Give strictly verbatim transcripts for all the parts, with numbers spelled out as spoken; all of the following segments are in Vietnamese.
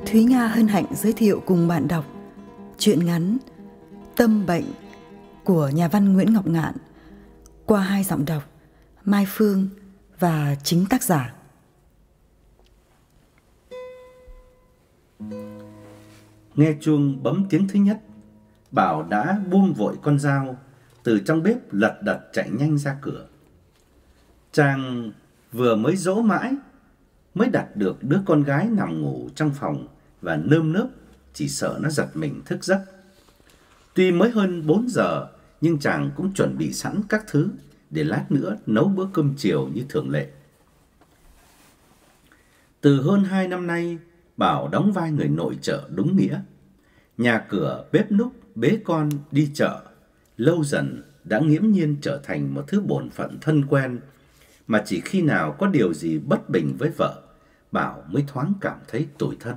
Thúy Nga hân hạnh giới thiệu cùng bạn đọc truyện ngắn Tâm Bệnh của nhà văn Nguyễn Ngọc Ngạn qua hai giọng đọc Mai Phương và chính tác giả. Nghe chuông bấm tiếng thứ nhất, Bảo đã buông vội con dao, từ trong bếp lật đật chạy nhanh ra cửa. Chàng vừa mới dỗ mãi, mới đặt được đứa con gái nằm ngủ trong phòng và nơm nớp, chỉ sợ nó giật mình thức giấc. Tuy mới hơn bốn giờ, nhưng chàng cũng chuẩn bị sẵn các thứ để lát nữa nấu bữa cơm chiều như thường lệ. Từ hơn hai năm nay, Bảo đóng vai người nội trợ đúng nghĩa. Nhà cửa, bếp núc, bế con, đi chợ, lâu dần đã nghiễm nhiên trở thành một thứ bổn phận thân quen, mà chỉ khi nào có điều gì bất bình với vợ, Bảo mới thoáng cảm thấy tủi thân.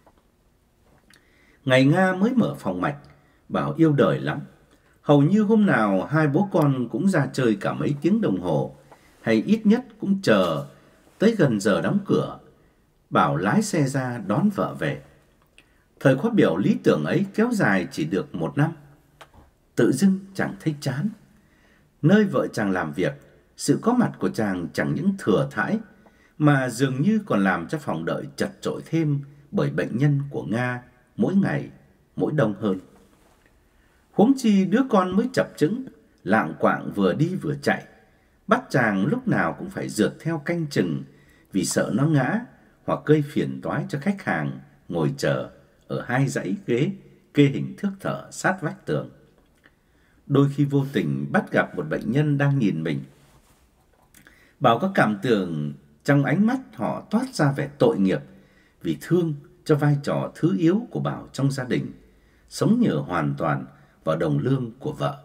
Ngày Nga mới mở phòng mạch, Bảo yêu đời lắm. Hầu như hôm nào hai bố con cũng ra chơi cả mấy tiếng đồng hồ, hay ít nhất cũng chờ tới gần giờ đóng cửa, Bảo lái xe ra đón vợ về. Thời khóa biểu lý tưởng ấy kéo dài chỉ được một năm. Tự dưng chàng thấy chán. Nơi vợ chàng làm việc, sự có mặt của chàng chẳng những thừa thãi, mà dường như còn làm cho phòng đợi chật chội thêm bởi bệnh nhân của Nga mỗi ngày mỗi đông hơn. Huống chi đứa con mới chập chững, lạng quạng vừa đi vừa chạy, bắt chàng lúc nào cũng phải rượt theo canh chừng, vì sợ nó ngã hoặc gây phiền toái cho khách hàng ngồi chờ ở hai dãy ghế kê hình thước thở sát vách tường. Đôi khi vô tình bắt gặp một bệnh nhân đang nhìn mình, Bảo có cảm tưởng trong ánh mắt họ toát ra vẻ tội nghiệp vì thương cho vai trò thứ yếu của Bảo trong gia đình, sống nhờ hoàn toàn vào đồng lương của vợ.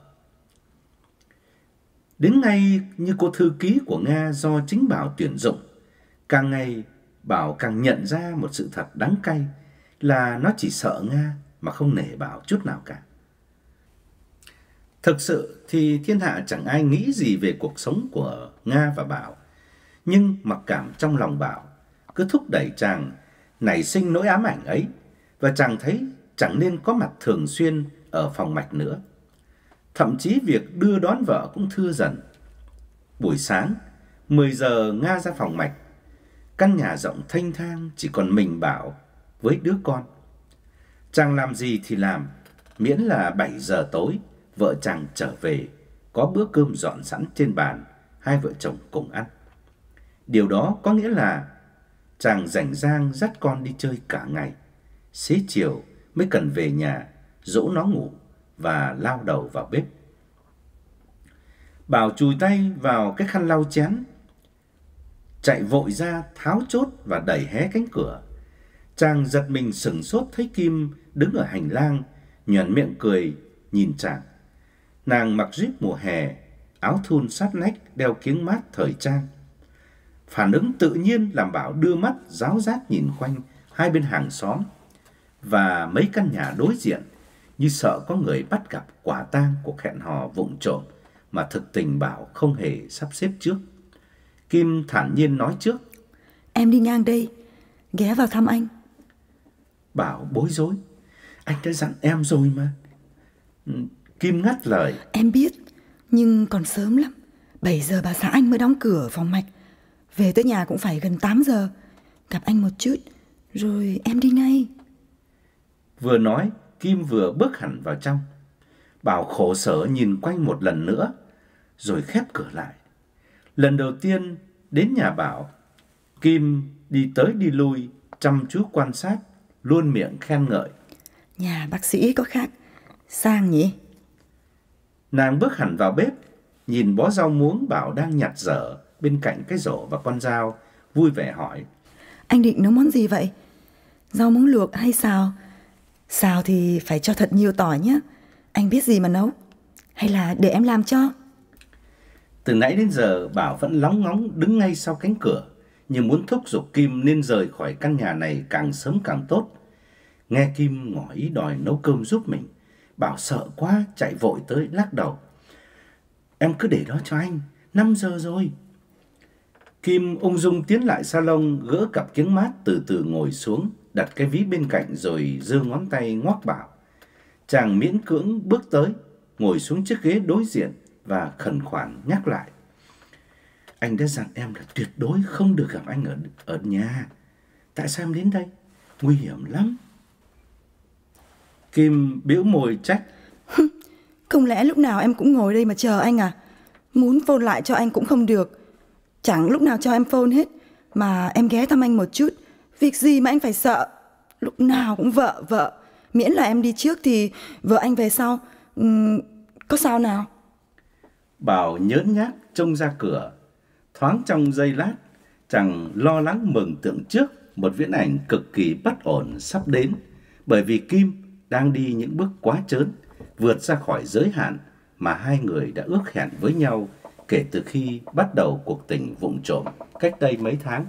Đến ngay như cô thư ký của Nga do chính Bảo tuyển dụng, càng ngày Bảo càng nhận ra một sự thật đắng cay là nó chỉ sợ Nga mà không nể Bảo chút nào cả. Thực sự thì thiên hạ chẳng ai nghĩ gì về cuộc sống của Nga và Bảo, nhưng mặc cảm trong lòng Bảo cứ thúc đẩy chàng nảy sinh nỗi ám ảnh ấy, và chàng thấy chẳng nên có mặt thường xuyên ở phòng mạch nữa. Thậm chí việc đưa đón vợ cũng thưa dần. Buổi sáng, mười giờ Nga ra phòng mạch. Căn nhà rộng thênh thang chỉ còn mình Bảo với đứa con. Chàng làm gì thì làm, miễn là bảy giờ tối, vợ chàng trở về, có bữa cơm dọn sẵn trên bàn, hai vợ chồng cùng ăn. Điều đó có nghĩa là chàng rảnh rang dắt con đi chơi cả ngày, xế chiều mới cần về nhà, dỗ nó ngủ và lao đầu vào bếp. Bảo chùi tay vào cái khăn lau chén, chạy vội ra tháo chốt và đẩy hé cánh cửa. Chàng giật mình sửng sốt thấy Kim đứng ở hành lang, nhoẻn miệng cười nhìn chàng. Nàng mặc jíp mùa hè, áo thun sát nách, đeo kiếng mát thời trang. Phản ứng tự nhiên làm Bảo đưa mắt ráo rát nhìn quanh hai bên hàng xóm và mấy căn nhà đối diện, như sợ có người bắt gặp quả tang cuộc hẹn hò vụng trộm mà thực tình Bảo không hề sắp xếp trước. Kim thản nhiên nói trước: Em đi ngang đây, ghé vào thăm anh. Bảo bối rối: Anh đã dặn em rồi mà. Kim ngắt lời: Em biết, nhưng còn sớm lắm. Bảy giờ bà xã anh mới đóng cửa phòng mạch. Về tới nhà cũng phải gần tám giờ. Gặp anh một chút, rồi em đi ngay. Vừa nói, Kim vừa bước hẳn vào trong. Bảo khổ sở nhìn quanh một lần nữa, rồi khép cửa lại. Lần đầu tiên đến nhà Bảo, Kim đi tới đi lui, chăm chú quan sát, luôn miệng khen ngợi: Nhà bác sĩ có khác, sang nhỉ? Nàng bước hẳn vào bếp, nhìn bó rau muống Bảo đang nhặt dở bên cạnh cái rổ và con dao, vui vẻ hỏi: Anh định nấu món gì vậy? Rau muống luộc hay xào? Xào thì phải cho thật nhiều tỏi nhé. Anh biết gì mà nấu. Hay là để em làm cho? Từ nãy đến giờ Bảo vẫn lóng ngóng đứng ngay sau cánh cửa, như muốn thúc giục Kim nên rời khỏi căn nhà này càng sớm càng tốt. Nghe Kim ngỏ ý đòi nấu cơm giúp mình, Bảo sợ quá chạy vội tới lắc đầu: Em cứ để đó cho anh, năm giờ rồi. Kim ung dung tiến lại salon, gỡ cặp kiếng mát, từ từ ngồi xuống, đặt cái ví bên cạnh rồi giơ ngón tay ngoắc Bảo. Chàng miễn cưỡng bước tới, ngồi xuống chiếc ghế đối diện và khẩn khoản nhắc lại. Anh đã dặn em là tuyệt đối không được gặp anh ở, ở nhà. Tại sao em đến đây? Nguy hiểm lắm. Kim bĩu môi trách. Không lẽ lúc nào em cũng ngồi đây mà chờ anh à? Muốn phone lại cho anh cũng không được. Chẳng lúc nào cho em phone hết. Mà em ghé thăm anh một chút. Việc gì mà anh phải sợ? Lúc nào cũng vợ vợ. Miễn là em đi trước thì vợ anh về sau. uhm, Có sao nào? Bảo nhớn nhác trông ra cửa. Thoáng trong giây lát, chàng lo lắng mừng tượng trước một viễn ảnh cực kỳ bất ổn sắp đến. Bởi vì Kim đang đi những bước quá trớn, vượt ra khỏi giới hạn mà hai người đã ước hẹn với nhau kể từ khi bắt đầu cuộc tình vụng trộm cách đây mấy tháng.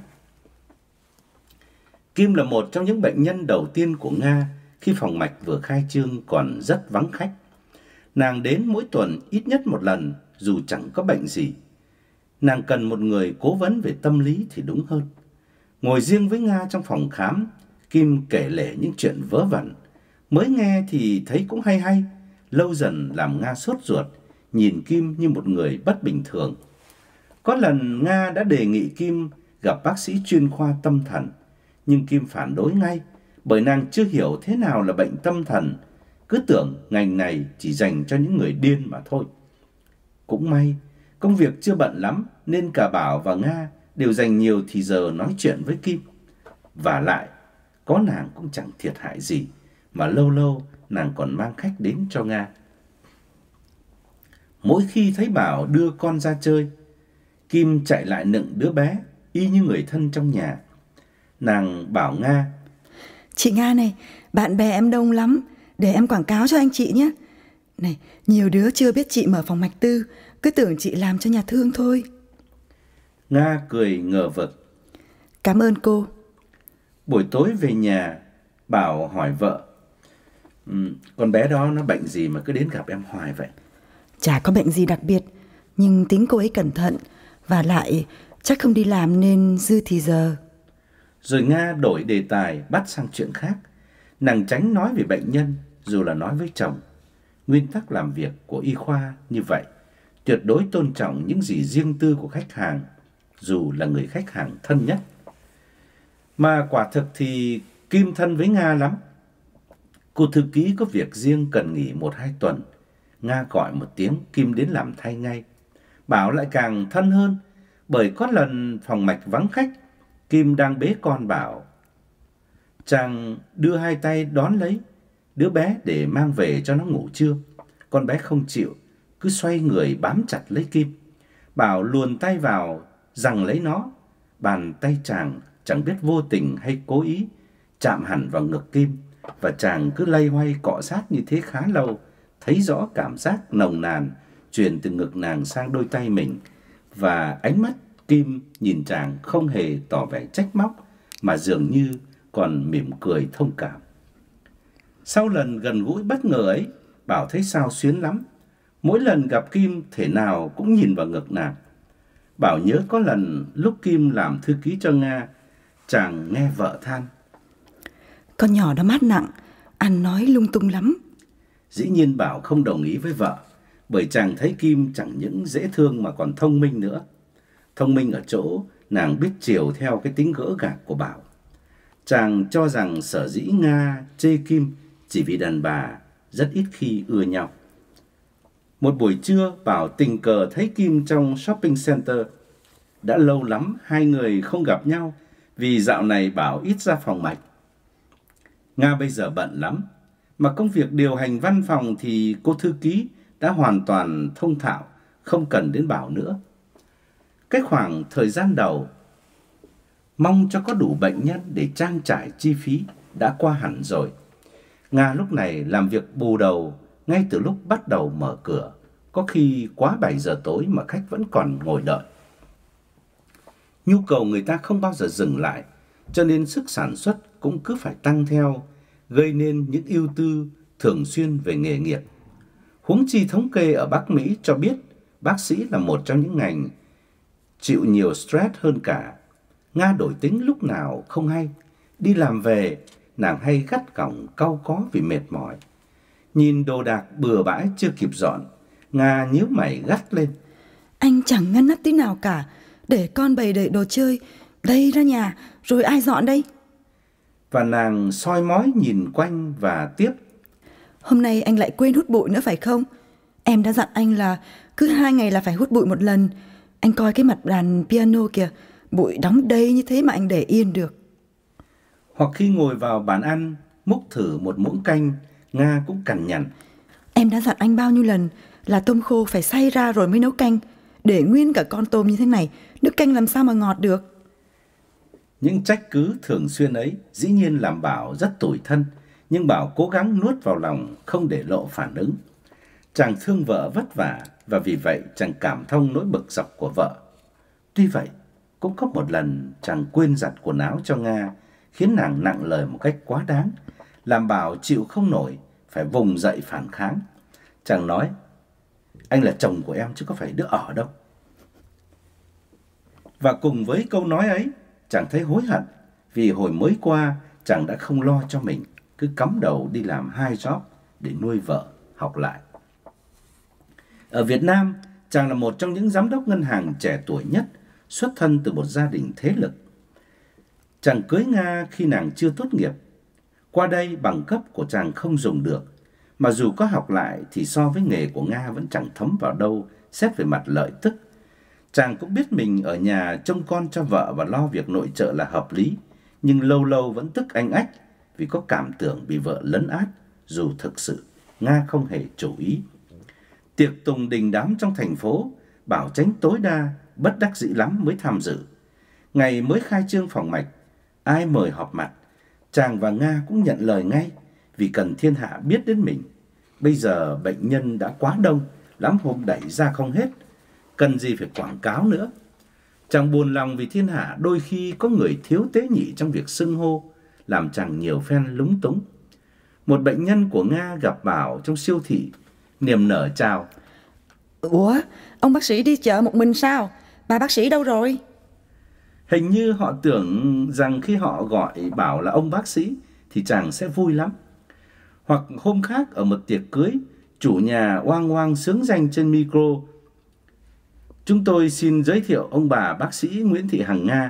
Kim là một trong những bệnh nhân đầu tiên của Nga khi phòng mạch vừa khai trương còn rất vắng khách. Nàng đến mỗi tuần ít nhất một lần dù chẳng có bệnh gì. Nàng cần một người cố vấn về tâm lý thì đúng hơn. Ngồi riêng với Nga trong phòng khám, Kim kể lể những chuyện vớ vẩn. Mới nghe thì thấy cũng hay hay, lâu dần làm Nga sốt ruột, nhìn Kim như một người bất bình thường. Có lần Nga đã đề nghị Kim gặp bác sĩ chuyên khoa tâm thần, nhưng Kim phản đối ngay, bởi nàng chưa hiểu thế nào là bệnh tâm thần, cứ tưởng ngành này chỉ dành cho những người điên mà thôi. Cũng may, công việc chưa bận lắm nên cả Bảo và Nga đều dành nhiều thì giờ nói chuyện với Kim. Và lại, có nàng cũng chẳng thiệt hại gì, mà lâu lâu nàng còn mang khách đến cho Nga. Mỗi khi thấy Bảo đưa con ra chơi, Kim chạy lại nựng đứa bé, y như người thân trong nhà. Nàng bảo Nga. Chị Nga này, bạn bè em đông lắm, để em quảng cáo cho anh chị nhé. Này, nhiều đứa chưa biết chị mở phòng mạch tư, cứ tưởng chị làm cho nhà thương thôi. Nga cười ngờ vực. Cảm ơn cô. Buổi tối về nhà, Bảo hỏi vợ. Um, con bé đó nó bệnh gì mà cứ đến gặp em hoài vậy? Chả có bệnh gì đặc biệt, nhưng tính cô ấy cẩn thận, và lại chắc không đi làm nên dư thì giờ. Rồi Nga đổi đề tài bắt sang chuyện khác. Nàng tránh nói về bệnh nhân dù là nói với chồng. Nguyên tắc làm việc của y khoa như vậy, tuyệt đối tôn trọng những gì riêng tư của khách hàng, dù là người khách hàng thân nhất. Mà quả thực thì Kim thân với Nga lắm. Cô thư ký có việc riêng cần nghỉ một hai tuần, Nga gọi một tiếng, Kim đến làm thay ngay. Bảo lại càng thân hơn, bởi có lần phòng mạch vắng khách, Kim đang bế con Bảo. Chàng đưa hai tay đón lấy đứa bé để mang về cho nó ngủ trưa. Con bé không chịu, cứ xoay người bám chặt lấy Kim. Bảo luồn tay vào, giằng lấy nó. Bàn tay chàng chẳng biết vô tình hay cố ý chạm hẳn vào ngực Kim, và chàng cứ lay hoay cọ sát như thế khá lâu, thấy rõ cảm giác nồng nàn truyền từ ngực nàng sang đôi tay mình, và ánh mắt Kim nhìn chàng không hề tỏ vẻ trách móc, mà dường như còn mỉm cười thông cảm. Sau lần gần gũi bất ngờ ấy, Bảo thấy sao xuyến lắm. Mỗi lần gặp Kim thể nào cũng nhìn vào ngực nàng. Bảo nhớ có lần lúc Kim làm thư ký cho Nga, chàng nghe vợ than. Con nhỏ đó mát nặng, ăn nói lung tung lắm. Dĩ nhiên Bảo không đồng ý với vợ, bởi chàng thấy Kim chẳng những dễ thương mà còn thông minh nữa. Thông minh ở chỗ nàng biết chiều theo cái tính gỡ gạc của Bảo. Chàng cho rằng sở dĩ Nga chê Kim chỉ vì đàn bà rất ít khi ưa nhau. Một buổi trưa, Bảo tình cờ thấy Kim trong shopping center. Đã lâu lắm hai người không gặp nhau, vì dạo này Bảo ít ra phòng mạch. Nga bây giờ bận lắm, mà công việc điều hành văn phòng thì cô thư ký đã hoàn toàn thông thạo, không cần đến Bảo nữa. Cái khoảng thời gian đầu mong cho có đủ bệnh nhân để trang trải chi phí đã qua hẳn rồi. Nga lúc này làm việc bù đầu ngay từ lúc bắt đầu mở cửa, có khi quá bảy giờ tối mà khách vẫn còn ngồi đợi. Nhu cầu người ta không bao giờ dừng lại, cho nên sức sản xuất cũng cứ phải tăng theo, gây nên những ưu tư thường xuyên về nghề nghiệp. Huống chi thống kê ở Bắc Mỹ cho biết bác sĩ là một trong những ngành chịu nhiều stress hơn cả. Nga đổi tính lúc nào không hay, đi làm về nàng hay gắt gỏng cau có vì mệt mỏi. Nhìn đồ đạc bừa bãi chưa kịp dọn, Nga nhíu mày gắt lên. Anh chẳng ngăn nắp tí nào cả, để con bày đầy đồ chơi đây ra nhà, rồi ai dọn đây? Và nàng soi mói nhìn quanh và tiếp. Hôm nay anh lại quên hút bụi nữa phải không? Em đã dặn anh là cứ hai ngày là phải hút bụi một lần. Anh coi cái mặt đàn piano kìa, bụi đóng đầy như thế mà anh để yên được. Hoặc khi ngồi vào bàn ăn, múc thử một muỗng canh, Nga cũng cằn nhằn. Em đã dặn anh bao nhiêu lần là tôm khô phải xay ra rồi mới nấu canh. Để nguyên cả con tôm như thế này, nước canh làm sao mà ngọt được? Những trách cứ thường xuyên ấy dĩ nhiên làm Bảo rất tủi thân, nhưng Bảo cố gắng nuốt vào lòng, không để lộ phản ứng. Chàng thương vợ vất vả, và vì vậy chàng cảm thông nỗi bực dọc của vợ. Tuy vậy, cũng có một lần chàng quên giặt quần áo cho Nga, khiến nàng nặng lời một cách quá đáng, làm Bảo chịu không nổi, phải vùng dậy phản kháng. Chàng nói, anh là chồng của em chứ có phải đứa ở đâu. Và cùng với câu nói ấy, chàng thấy hối hận, vì hồi mới qua chàng đã không lo cho mình, cứ cắm đầu đi làm hai job để nuôi vợ học lại. Ở Việt Nam, chàng là một trong những giám đốc ngân hàng trẻ tuổi nhất, xuất thân từ một gia đình thế lực. Chàng cưới Nga khi nàng chưa tốt nghiệp. Qua đây bằng cấp của chàng không dùng được, mà dù có học lại thì so với nghề của Nga vẫn chẳng thấm vào đâu xét về mặt lợi tức. Chàng cũng biết mình ở nhà trông con cho vợ và lo việc nội trợ là hợp lý, nhưng lâu lâu vẫn tức anh ách vì có cảm tưởng bị vợ lấn át, dù thực sự Nga không hề chủ ý. Tiệc tùng đình đám trong thành phố, Bảo tránh tối đa, bất đắc dĩ lắm mới tham dự. Ngày mới khai trương phòng mạch, ai mời họp mặt, chàng và Nga cũng nhận lời ngay, vì cần thiên hạ biết đến mình. Bây giờ bệnh nhân đã quá đông, lắm hôm đẩy ra không hết, cần gì phải quảng cáo nữa. Chàng buồn lòng vì thiên hạ đôi khi có người thiếu tế nhị trong việc xưng hô, làm chàng nhiều phen lúng túng. Một bệnh nhân của Nga gặp Bảo trong siêu thị, niềm nở chào. Ủa, ông bác sĩ đi chợ một mình sao? Bà bác sĩ đâu rồi? Hình như họ tưởng rằng khi họ gọi Bảo là ông bác sĩ thì chàng sẽ vui lắm. Hoặc hôm khác ở một tiệc cưới, chủ nhà oang oang sướng danh trên micro. Chúng tôi xin giới thiệu ông bà bác sĩ Nguyễn Thị Hằng Nga.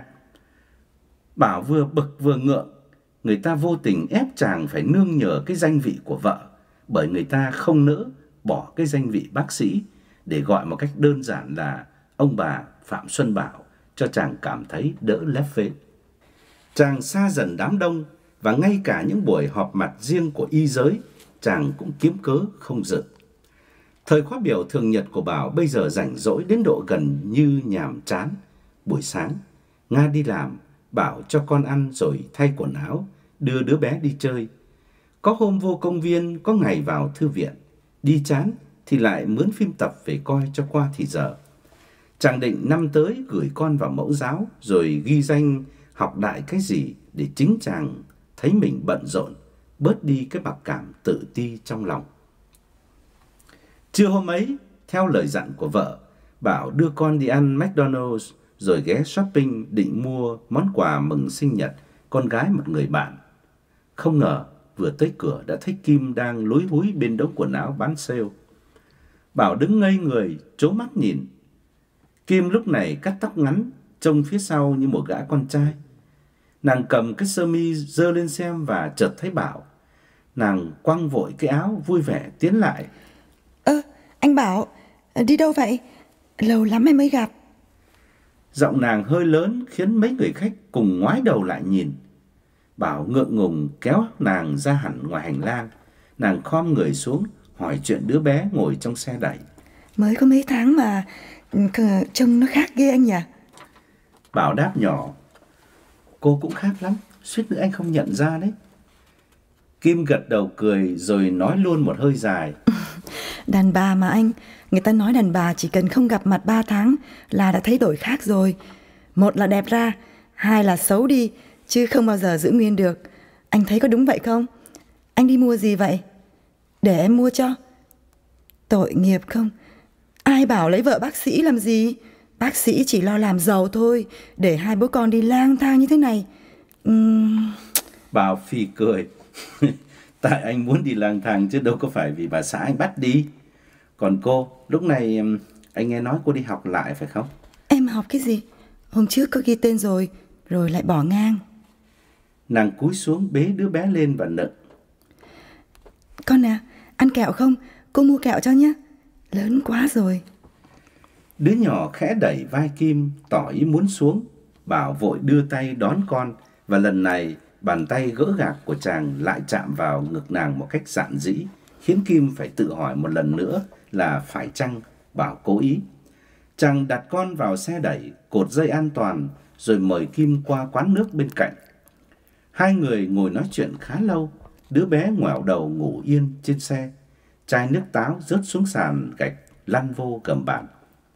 Bảo vừa bực vừa ngượng, người ta vô tình ép chàng phải nương nhờ cái danh vị của vợ, bởi người ta không nỡ bỏ cái danh vị bác sĩ để gọi một cách đơn giản là ông bà Phạm Xuân Bảo, cho chàng cảm thấy đỡ lép vế. Chàng xa dần đám đông, và ngay cả những buổi họp mặt riêng của y giới, chàng cũng kiếm cớ không dự. Thời khóa biểu thường nhật của Bảo bây giờ rảnh rỗi đến độ gần như nhàm chán. Buổi sáng, Nga đi làm, Bảo cho con ăn rồi thay quần áo, đưa đứa bé đi chơi. Có hôm vô công viên, có ngày vào thư viện. Đi chán thì lại mướn phim tập về coi cho qua thì giờ. Chàng định năm tới gửi con vào mẫu giáo, rồi ghi danh học đại cái gì để chính chàng thấy mình bận rộn, bớt đi cái mặc cảm tự ti trong lòng. Trưa hôm ấy, theo lời dặn của vợ, Bảo đưa con đi ăn McDonald's, rồi ghé shopping định mua món quà mừng sinh nhật con gái một người bạn. Không ngờ vừa tới cửa đã thấy Kim đang lúi húi bên đống quần áo bán sale. Bảo đứng ngây người, trố mắt nhìn. Kim lúc này cắt tóc ngắn, trông phía sau như một gã con trai. Nàng cầm cái sơ mi giơ lên xem và chợt thấy Bảo. Nàng quăng vội cái áo, vui vẻ tiến lại. Ơ, anh Bảo, đi đâu vậy? Lâu lắm em mới gặp. Giọng nàng hơi lớn khiến mấy người khách cùng ngoái đầu lại nhìn. Bảo ngượng ngùng kéo nàng ra hẳn ngoài hành lang. Nàng khom người xuống hỏi chuyện đứa bé ngồi trong xe đẩy. Mới có mấy tháng mà trông nó khác ghê anh nhỉ? Bảo đáp nhỏ. Cô cũng khác lắm, suýt nữa anh không nhận ra đấy. Kim gật đầu cười rồi nói luôn một hơi dài. Đàn bà mà anh, người ta nói đàn bà chỉ cần không gặp mặt ba tháng là đã thấy đổi khác rồi. Một là đẹp ra, hai là xấu đi, chứ không bao giờ giữ nguyên được. Anh thấy có đúng vậy không? Anh đi mua gì vậy? Để em mua cho. Tội nghiệp không? Ai bảo lấy vợ bác sĩ làm gì? Bác sĩ chỉ lo làm giàu thôi, để hai bố con đi lang thang như thế này. Uhm... Bảo phì cười. Tại anh muốn đi lang thang chứ đâu có phải vì bà xã anh bắt đi. Còn cô, lúc này anh nghe nói cô đi học lại phải không? Em học cái gì? Hôm trước có ghi tên rồi, rồi lại bỏ ngang. Nàng cúi xuống bế đứa bé lên và nựng. Con à, ăn kẹo không? Cô mua kẹo cho nhé. Lớn quá rồi. Đứa nhỏ khẽ đẩy vai Kim, tỏ ý muốn xuống. Bảo vội đưa tay đón con, và lần này bàn tay gỡ gạc của chàng lại chạm vào ngực nàng một cách dạn dĩ, khiến Kim phải tự hỏi một lần nữa là phải chăng Bảo cố ý. Chàng đặt con vào xe đẩy, cột dây an toàn, rồi mời Kim qua quán nước bên cạnh. Hai người ngồi nói chuyện khá lâu. Đứa bé ngoẹo đầu ngủ yên trên xe. Chai nước táo rớt xuống sàn gạch lăn vô gầm bàn.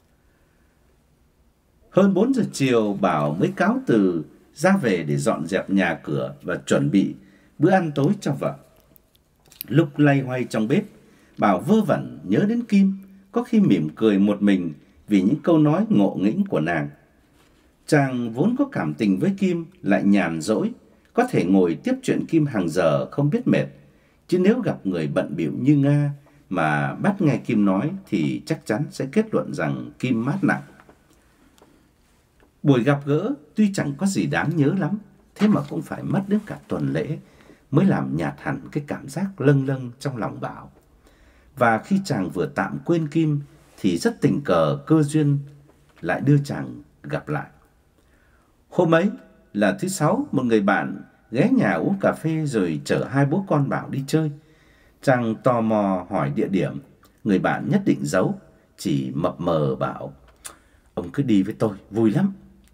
Hơn bốn giờ chiều, Bảo mới cáo từ ra về để dọn dẹp nhà cửa và chuẩn bị bữa ăn tối cho vợ. Lúc loay hoay trong bếp, Bảo vơ vẩn nhớ đến Kim, có khi mỉm cười một mình vì những câu nói ngộ nghĩnh của nàng. Chàng vốn có cảm tình với Kim, lại nhàn rỗi, có thể ngồi tiếp chuyện Kim hàng giờ không biết mệt. Chứ nếu gặp người bận bịu như Nga mà bắt nghe Kim nói thì chắc chắn sẽ kết luận rằng Kim mát nặng. Buổi gặp gỡ tuy chẳng có gì đáng nhớ lắm, thế mà cũng phải mất đến cả tuần lễ mới làm nhạt hẳn cái cảm giác lâng lâng trong lòng Bảo. Và khi chàng vừa tạm quên Kim thì rất tình cờ cơ duyên lại đưa chàng gặp lại. Hôm ấy là thứ sáu, một người bạn ghé nhà uống cà phê rồi chở hai bố con Bảo đi chơi. Chàng tò mò hỏi địa điểm, người bạn nhất định giấu, chỉ mập mờ bảo: "Ông cứ đi với tôi, vui lắm."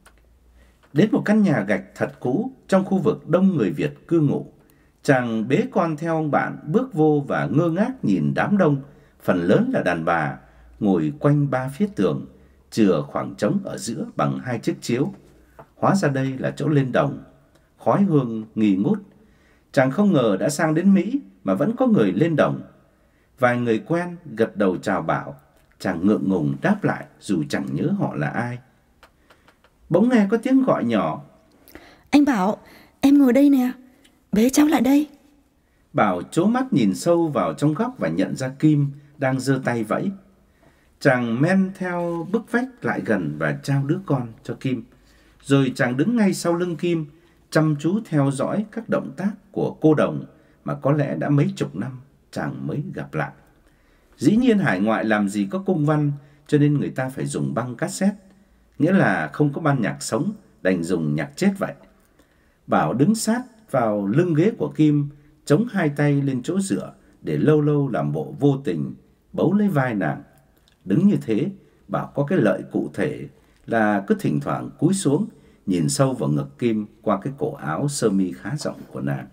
Đến một căn nhà gạch thật cũ trong khu vực đông người Việt cư ngụ, chàng bế con theo ông bạn bước vô và ngơ ngác nhìn đám đông, phần lớn là đàn bà, ngồi quanh ba phía tường, chừa khoảng trống ở giữa bằng hai chiếc chiếu. Hóa ra đây là chỗ lên đồng, khói hương nghi ngút. Chàng không ngờ đã sang đến Mỹ mà vẫn có người lên đồng. Vài người quen gật đầu chào Bảo, chàng ngượng ngùng đáp lại dù chẳng nhớ họ là ai. Bỗng nghe có tiếng gọi nhỏ: "Anh Bảo, em ngồi đây nè, bế cháu lại đây." Bảo trố mắt nhìn sâu vào trong góc và nhận ra Kim đang giơ tay vẫy. Chàng men theo bức vách lại gần và trao đứa con cho Kim. Rồi chàng đứng ngay sau lưng Kim, chăm chú theo dõi các động tác của cô đồng mà có lẽ đã mấy chục năm chàng mới gặp lại. Dĩ nhiên hải ngoại làm gì có cung văn, cho nên người ta phải dùng băng cassette, nghĩa là không có ban nhạc sống, đành dùng nhạc chết vậy. Bảo đứng sát vào lưng ghế của Kim, chống hai tay lên chỗ dựa để lâu lâu làm bộ vô tình bấu lấy vai nàng. Đứng như thế, Bảo có cái lợi cụ thể là cứ thỉnh thoảng cúi xuống nhìn sâu vào ngực Kim qua cái cổ áo sơ mi khá rộng của nàng.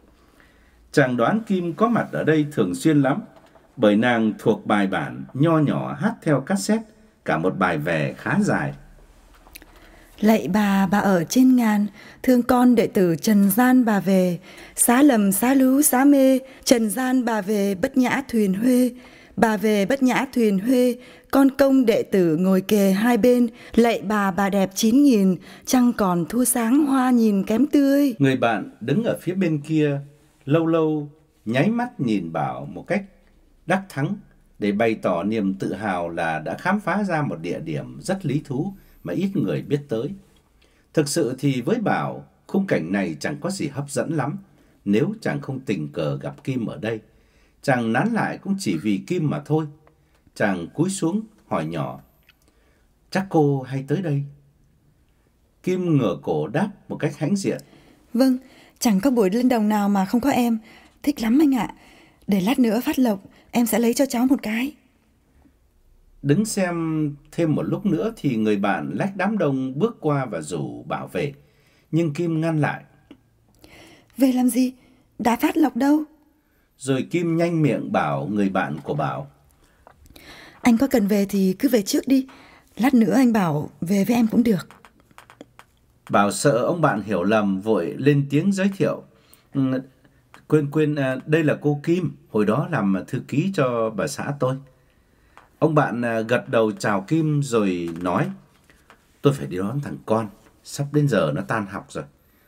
Chàng đoán Kim có mặt ở đây thường xuyên lắm, bởi nàng thuộc bài bản nho nhỏ hát theo cassette cả một bài về khá dài. "Lạy bà, bà ở trên ngàn, thương con đệ tử trần gian bà về. Xá lầm xá lú xá mê, trần gian bà về bất nhã thuyền huê. Bà về bất nhã thuyền huê, con công đệ tử ngồi kề hai bên. Lạy bà, bà đẹp chín nghìn, trăng còn thua sáng hoa nhìn kém tươi." Người bạn đứng ở phía bên kia lâu lâu nháy mắt nhìn Bảo một cách đắc thắng để bày tỏ niềm tự hào là đã khám phá ra một địa điểm rất lý thú mà ít người biết tới. Thực sự thì với Bảo, khung cảnh này chẳng có gì hấp dẫn lắm nếu chàng không tình cờ gặp Kim ở đây. Chàng nán lại cũng chỉ vì Kim mà thôi. Chàng cúi xuống hỏi nhỏ: "Chắc cô hay tới đây?" Kim ngửa cổ đáp một cách hãnh diện: "Vâng, chẳng có buổi lên đồng nào mà không có em. Thích lắm anh ạ. Để lát nữa phát lộc, em sẽ lấy cho cháu một cái." Đứng xem thêm một lúc nữa thì người bạn lách đám đông bước qua và rủ Bảo về. Nhưng Kim ngăn lại: "Về làm gì? Đã phát lộc đâu." Rồi Kim nhanh miệng bảo người bạn của Bảo: "Anh có cần về thì cứ về trước đi. Lát nữa anh Bảo về với em cũng được." Bảo sợ ông bạn hiểu lầm, vội lên tiếng giới thiệu: ừ, Quên quên, đây là cô Kim, hồi đó làm thư ký cho bà xã tôi." Ông bạn gật đầu chào Kim rồi nói: "Tôi phải đi đón thằng con, sắp đến giờ nó tan học rồi.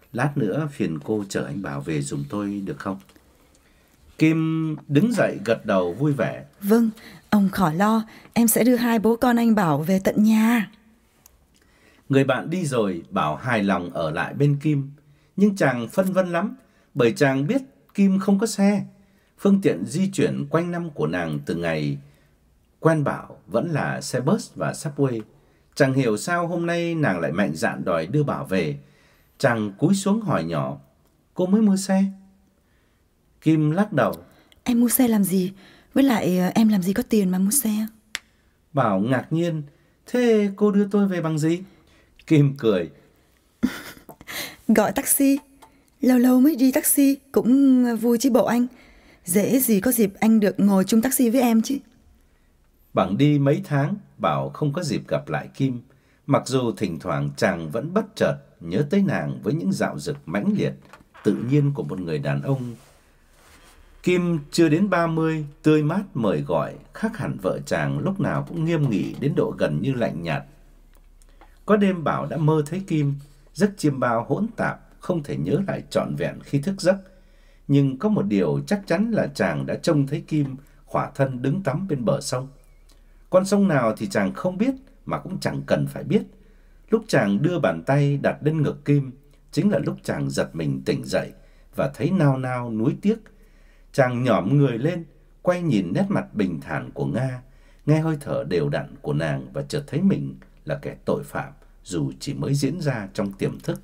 Lát nữa phiền cô chở anh Bảo về giùm tôi được không? Kim đứng dậy gật đầu vui vẻ. Vâng, ông khỏi lo, em sẽ đưa hai bố con anh Bảo về tận nhà. Người bạn đi rồi, Bảo hài lòng ở lại bên Kim. Nhưng chàng phân vân lắm, bởi chàng biết Kim không có xe. Phương tiện di chuyển quanh năm của nàng từ ngày quen Bảo vẫn là xe bus và subway. Chàng hiểu sao hôm nay nàng lại mạnh dạn đòi đưa Bảo về. Chàng cúi xuống hỏi nhỏ, cô mới mua xe? Kim lắc đầu. Em mua xe làm gì? Với lại em làm gì có tiền mà mua xe? Bảo ngạc nhiên, thế cô đưa tôi về bằng gì? Kim cười. Gọi taxi. Lâu lâu mới đi taxi, cũng vui chứ bộ anh. Dễ gì có dịp anh được ngồi chung taxi với em chứ. Bẵng đi mấy tháng, Bảo không có dịp gặp lại Kim. Mặc dù thỉnh thoảng chàng vẫn bất chợt nhớ tới nàng với những dạo dực mãnh liệt, tự nhiên của một người đàn ông. Kim chưa đến ba mươi, tươi mát mời gọi, khác hẳn vợ chàng lúc nào cũng nghiêm nghị đến độ gần như lạnh nhạt. Có đêm Bảo đã mơ thấy Kim, giấc chiêm bao hỗn tạp, không thể nhớ lại trọn vẹn khi thức giấc. Nhưng có một điều chắc chắn là chàng đã trông thấy Kim khỏa thân đứng tắm bên bờ sông. Con sông nào thì chàng không biết, mà cũng chẳng cần phải biết. Lúc chàng đưa bàn tay đặt lên ngực Kim, chính là lúc chàng giật mình tỉnh dậy và thấy nao nao nuối tiếc. Chàng nhỏm người lên, quay nhìn nét mặt bình thản của Nga, nghe hơi thở đều đặn của nàng và chợt thấy mình là kẻ tội phạm, dù chỉ mới diễn ra trong tiềm thức.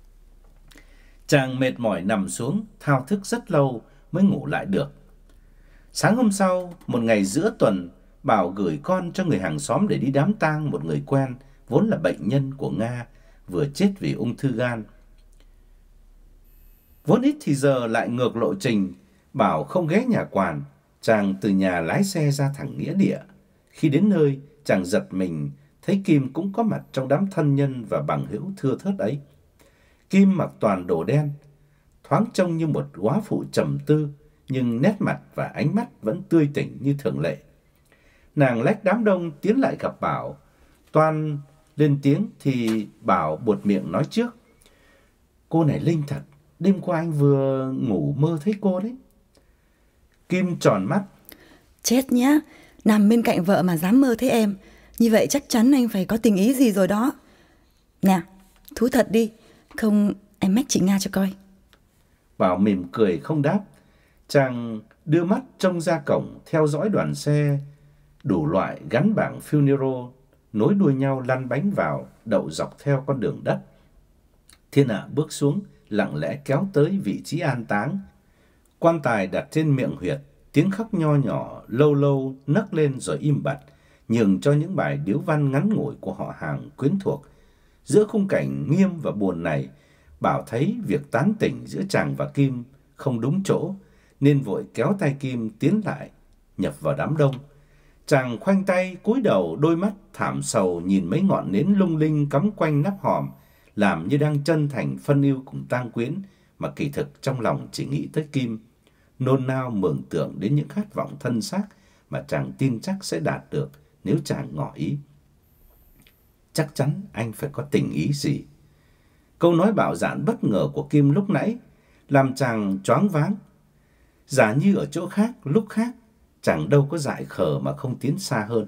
Chàng mệt mỏi nằm xuống, thao thức rất lâu mới ngủ lại được. Sáng hôm sau, một ngày giữa tuần, Bảo gửi con cho người hàng xóm để đi đám tang một người quen, vốn là bệnh nhân của Nga, vừa chết vì ung thư gan. Vốn ít thì giờ lại ngược lộ trình, Bảo không ghé nhà quản, chàng từ nhà lái xe ra thẳng nghĩa địa. Khi đến nơi, chàng giật mình thấy Kim cũng có mặt trong đám thân nhân và bằng hữu thưa thớt ấy. Kim mặc toàn đồ đen, thoáng trông như một góa phụ trầm tư, nhưng nét mặt và ánh mắt vẫn tươi tỉnh như thường lệ. Nàng lách đám đông tiến lại gặp Bảo, toan lên tiếng thì Bảo buột miệng nói trước. Cô này linh thật, đêm qua anh vừa ngủ mơ thấy cô đấy. Kim tròn mắt. Chết nhá, nằm bên cạnh vợ mà dám mơ thấy em. Như vậy chắc chắn anh phải có tình ý gì rồi đó. Nè, thú thật đi, không em mách chị Nga cho coi. Bảo mỉm cười không đáp. Chàng đưa mắt trông ra cổng, theo dõi đoàn xe đủ loại gắn bảng funeral nối đuôi nhau lăn bánh vào, đậu dọc theo con đường đất. Thiên Hạ bước xuống, lặng lẽ kéo tới vị trí an táng. Quan tài đặt trên miệng huyệt, tiếng khóc nho nhỏ lâu lâu nấc lên rồi im bặt, nhường cho những bài điếu văn ngắn ngủi của họ hàng quyến thuộc. Giữa khung cảnh nghiêm và buồn này, Bảo thấy việc tán tỉnh giữa chàng và Kim không đúng chỗ, nên vội kéo tay Kim tiến lại, nhập vào đám đông. Chàng khoanh tay cúi đầu, đôi mắt thảm sầu nhìn mấy ngọn nến lung linh cắm quanh nắp hòm, làm như đang chân thành phân ưu cùng tang quyến, mà kỳ thực trong lòng chỉ nghĩ tới Kim, nôn nao mường tượng đến những khát vọng thân xác mà chàng tin chắc sẽ đạt được nếu chàng ngỏ ý. Chắc chắn anh phải có tình ý gì. Câu nói bạo dạn bất ngờ của Kim lúc nãy làm chàng choáng váng. Giả như ở chỗ khác, lúc khác, chàng đâu có dại khờ mà không tiến xa hơn.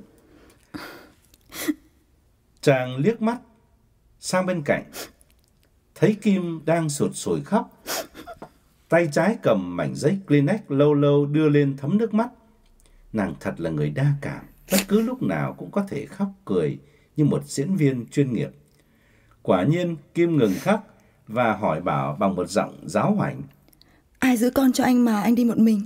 Chàng liếc mắt sang bên cạnh, thấy Kim đang sụt sùi khóc. Tay trái cầm mảnh giấy Kleenex lâu lâu đưa lên thấm nước mắt. Nàng thật là người đa cảm, bất cứ lúc nào cũng có thể khóc cười như một diễn viên chuyên nghiệp. Quả nhiên Kim ngừng khóc và hỏi Bảo bằng một giọng giáo hoảnh. Ai giữ con cho anh mà anh đi một mình?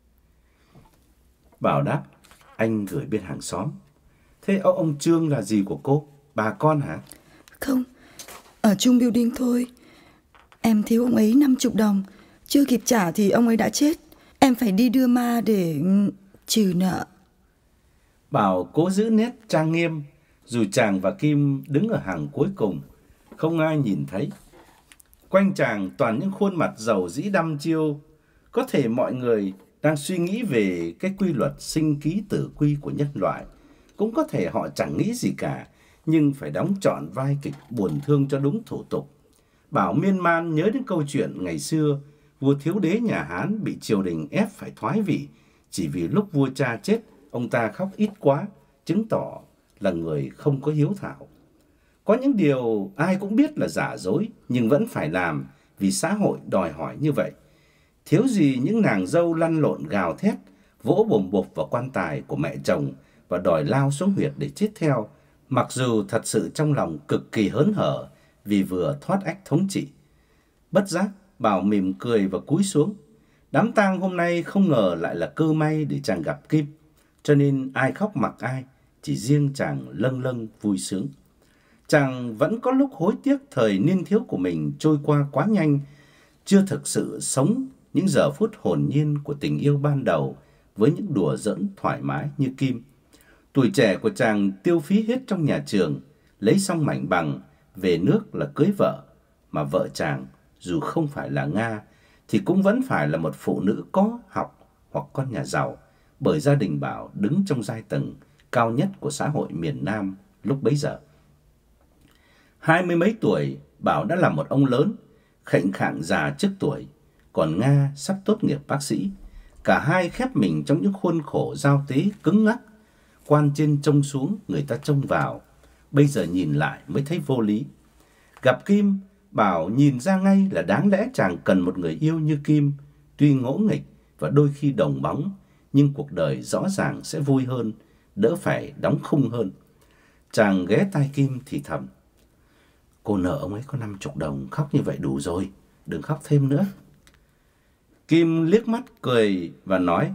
Bảo đáp, anh gửi bên hàng xóm. Thế ông, ông Trương là gì của cô? Bà con hả? Không, ở chung building thôi. Em thiếu ông ấy năm mươi đồng, chưa kịp trả thì ông ấy đã chết. Em phải đi đưa ma để trừ nợ. Bảo cố giữ nét trang nghiêm, dù chàng và Kim đứng ở hàng cuối cùng, không ai nhìn thấy. Quanh chàng toàn những khuôn mặt giàu dĩ đăm chiêu. Có thể mọi người đang suy nghĩ về cái quy luật sinh ký tử quy của nhân loại. Cũng có thể họ chẳng nghĩ gì cả, nhưng phải đóng trọn vai kịch buồn thương cho đúng thủ tục. Bảo miên man nhớ đến câu chuyện ngày xưa vua Thiếu Đế nhà Hán bị triều đình ép phải thoái vị chỉ vì lúc vua cha chết ông ta khóc ít quá, chứng tỏ là người không có hiếu thảo. Có những điều ai cũng biết là giả dối nhưng vẫn phải làm vì xã hội đòi hỏi như vậy. Thiếu gì những nàng dâu lăn lộn gào thét, vỗ bồm bộp vào quan tài của mẹ chồng và đòi lao xuống huyệt để chết theo, mặc dù thật sự trong lòng cực kỳ hớn hở vì vừa thoát ách thống trị. Bất giác, Bảo mỉm cười và cúi xuống. Đám tang hôm nay không ngờ lại là cơ may để chàng gặp Kim, cho nên ai khóc mặc ai, chỉ riêng chàng lâng lâng vui sướng. Chàng vẫn có lúc hối tiếc thời niên thiếu của mình trôi qua quá nhanh, chưa thực sự sống những giờ phút hồn nhiên của tình yêu ban đầu với những đùa giỡn thoải mái như Kim. Tuổi trẻ của chàng tiêu phí hết trong nhà trường, lấy xong mảnh bằng, về nước là cưới vợ, mà vợ chàng dù không phải là Nga thì cũng vẫn phải là một phụ nữ có học hoặc con nhà giàu, bởi gia đình Bảo đứng trong giai tầng cao nhất của xã hội miền Nam lúc bấy giờ. Hai mươi mấy tuổi, Bảo đã là một ông lớn, khệnh khạng già trước tuổi, còn Nga sắp tốt nghiệp bác sĩ. Cả hai khép mình trong những khuôn khổ giao tế cứng ngắc, quan trên trông xuống, người ta trông vào, bây giờ nhìn lại mới thấy vô lý. Gặp Kim, Bảo nhìn ra ngay là đáng lẽ chàng cần một người yêu như Kim, tuy ngỗ nghịch và đôi khi đồng bóng, nhưng cuộc đời rõ ràng sẽ vui hơn, đỡ phải đóng khung hơn. Chàng ghé tai Kim thì thầm: "Cô nợ ông ấy có năm chục đồng, khóc như vậy đủ rồi, đừng khóc thêm nữa." Kim liếc mắt cười và nói: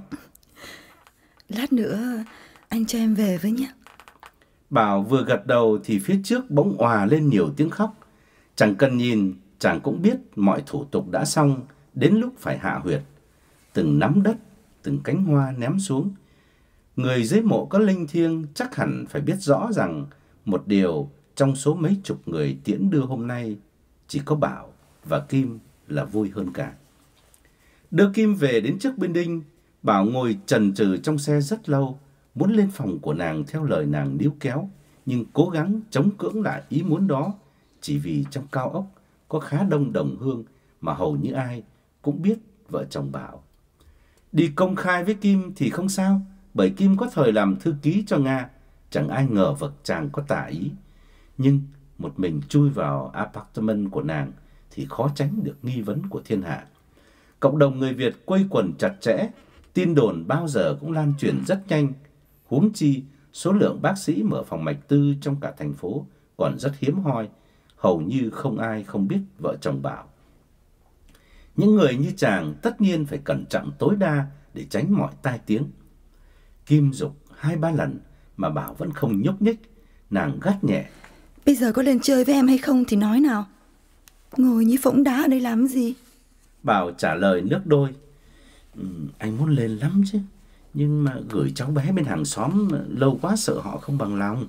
"Lát nữa anh cho em về với nhé." Bảo vừa gật đầu thì phía trước bỗng òa lên nhiều tiếng khóc. Chẳng cần nhìn, chàng cũng biết mọi thủ tục đã xong, đến lúc phải hạ huyệt. Từng nắm đất, từng cánh hoa ném xuống. Người dưới mộ có linh thiêng chắc hẳn phải biết rõ rằng một điều trong số mấy chục người tiễn đưa hôm nay, chỉ có Bảo và Kim là vui hơn cả. Đưa Kim về đến trước bên Đinh, Bảo ngồi chần chừ trong xe rất lâu, muốn lên phòng của nàng theo lời nàng níu kéo, nhưng cố gắng chống cưỡng lại ý muốn đó, chỉ vì trong cao ốc có khá đông đồng hương mà hầu như ai cũng biết vợ chồng Bảo. Đi công khai với Kim thì không sao, bởi Kim có thời làm thư ký cho Nga, chẳng ai ngờ vực chàng có tả ý. Nhưng một mình chui vào apartment của nàng thì khó tránh được nghi vấn của thiên hạ. Cộng đồng người Việt quây quần chặt chẽ, tin đồn bao giờ cũng lan truyền rất nhanh. Huống chi, số lượng bác sĩ mở phòng mạch tư trong cả thành phố còn rất hiếm hoi, hầu như không ai không biết vợ chồng Bảo. Những người như chàng tất nhiên phải cẩn trọng tối đa để tránh mọi tai tiếng. Kim giục hai ba lần mà Bảo vẫn không nhúc nhích, nàng gắt nhẹ: "Bây giờ có lên chơi với em hay không thì nói nào. Ngồi như phỗng đá ở đây làm gì?" Bảo trả lời nước đôi: ừ, "Anh muốn lên lắm chứ, nhưng mà gửi cháu bé bên hàng xóm lâu quá sợ họ không bằng lòng."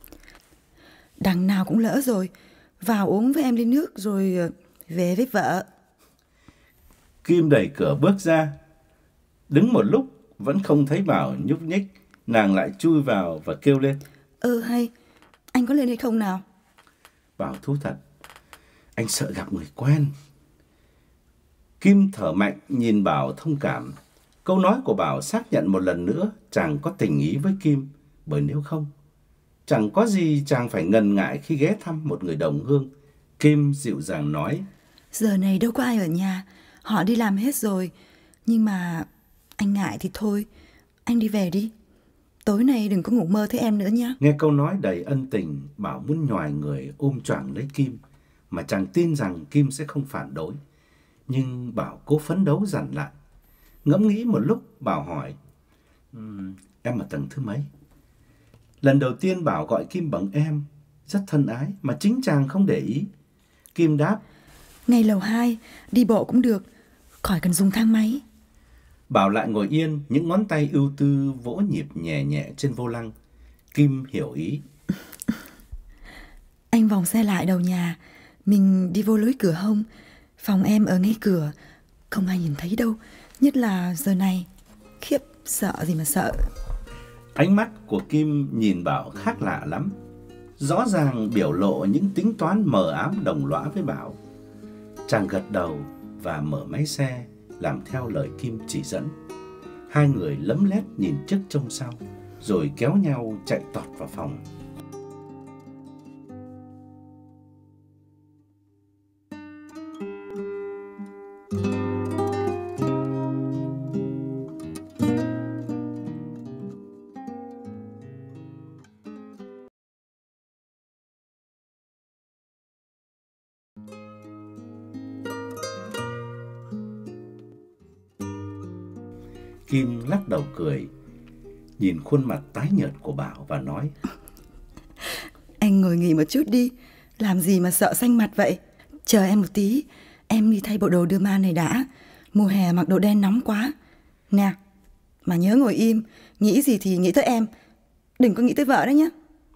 "Đằng nào cũng lỡ rồi, vào uống với em ly nước rồi về với vợ." Kim đẩy cửa bước ra. Đứng một lúc vẫn không thấy Bảo nhúc nhích, nàng lại chui vào và kêu lên: "Ơ hay, anh có lên hay không nào?" Bảo thú thật: "Anh sợ gặp người quen." Kim thở mạnh nhìn Bảo thông cảm. Câu nói của Bảo xác nhận một lần nữa chàng có tình ý với Kim, bởi nếu không, chẳng có gì chàng phải ngần ngại khi ghé thăm một người đồng hương. Kim dịu dàng nói: "Giờ này đâu có ai ở nhà, họ đi làm hết rồi. Nhưng mà anh ngại thì thôi, anh đi về đi. Tối nay đừng có ngủ mơ thấy em nữa nhé." Nghe câu nói đầy ân tình, Bảo muốn nhoài người ôm choàng lấy Kim, mà chàng tin rằng Kim sẽ không phản đối. Nhưng Bảo cố phấn đấu dằn lại. Ngẫm nghĩ một lúc, Bảo hỏi: um, "Em ở tầng thứ mấy?" Lần đầu tiên Bảo gọi Kim bằng em, rất thân ái, mà chính chàng không để ý. Kim đáp: "Ngay lầu hai, đi bộ cũng được, khỏi cần dùng thang máy." Bảo lại ngồi yên, những ngón tay ưu tư vỗ nhịp nhẹ nhẹ trên vô lăng. Kim hiểu ý: "Anh vòng xe lại đầu nhà, mình đi vô lối cửa hông. Phòng em ở ngay cửa, không ai nhìn thấy đâu, nhất là giờ này. Khiếp, sợ gì mà sợ." Ánh mắt của Kim nhìn Bảo khác lạ lắm, rõ ràng biểu lộ những tính toán mờ ám đồng lõa với Bảo. Chàng gật đầu và mở máy xe làm theo lời Kim chỉ dẫn. Hai người lấm lét nhìn trước trông sau, rồi kéo nhau chạy tọt vào phòng. Kim lắc đầu cười, nhìn khuôn mặt tái nhợt của Bảo và nói: Anh ngồi nghỉ một chút đi, làm gì mà sợ xanh mặt vậy? Chờ em một tí, em đi thay bộ đồ đưa ma này đã. Mùa hè mặc đồ đen nóng quá. Nè, mà nhớ ngồi im, nghĩ gì thì nghĩ tới em, đừng có nghĩ tới vợ đấy nhé.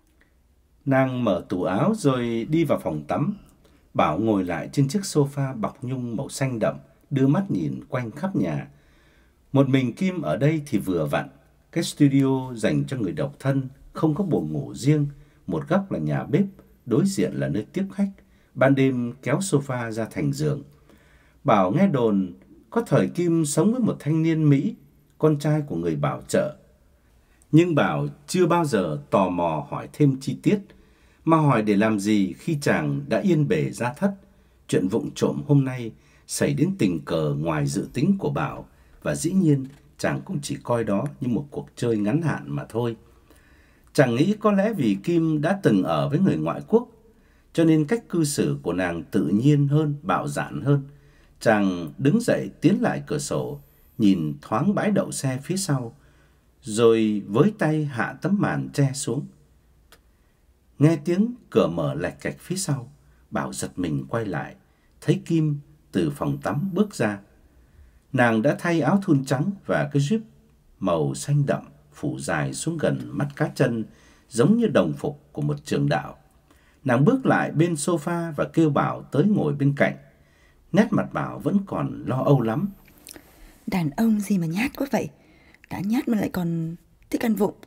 Nàng mở tủ áo rồi đi vào phòng tắm. Bảo ngồi lại trên chiếc sofa bọc nhung màu xanh đậm, đưa mắt nhìn quanh khắp nhà. Một mình Kim ở đây thì vừa vặn. Cái studio dành cho người độc thân, không có buồng ngủ riêng. Một góc là nhà bếp, đối diện là nơi tiếp khách. Ban đêm kéo sofa ra thành giường. Bảo nghe đồn có thời Kim sống với một thanh niên Mỹ, con trai của người bảo trợ. Nhưng Bảo chưa bao giờ tò mò hỏi thêm chi tiết. Mà hỏi để làm gì khi chàng đã yên bề gia thất. Chuyện vụng trộm hôm nay xảy đến tình cờ ngoài dự tính của Bảo. Và dĩ nhiên chàng cũng chỉ coi đó như một cuộc chơi ngắn hạn mà thôi. Chàng nghĩ có lẽ vì Kim đã từng ở với người ngoại quốc, cho nên cách cư xử của nàng tự nhiên hơn, bạo dạn hơn. Chàng đứng dậy tiến lại cửa sổ, nhìn thoáng bãi đậu xe phía sau, rồi với tay hạ tấm màn che xuống. Nghe tiếng cửa mở lạch cạch phía sau, Bảo giật mình quay lại, thấy Kim từ phòng tắm bước ra. Nàng đã thay áo thun trắng và cái jeep màu xanh đậm phủ dài xuống gần mắt cá chân, giống như đồng phục của một trường đạo. Nàng bước lại bên sofa và kêu Bảo tới ngồi bên cạnh. Nét mặt Bảo vẫn còn lo âu lắm. Đàn ông gì mà nhát quá vậy? Đã nhát mà lại còn thích ăn vụng.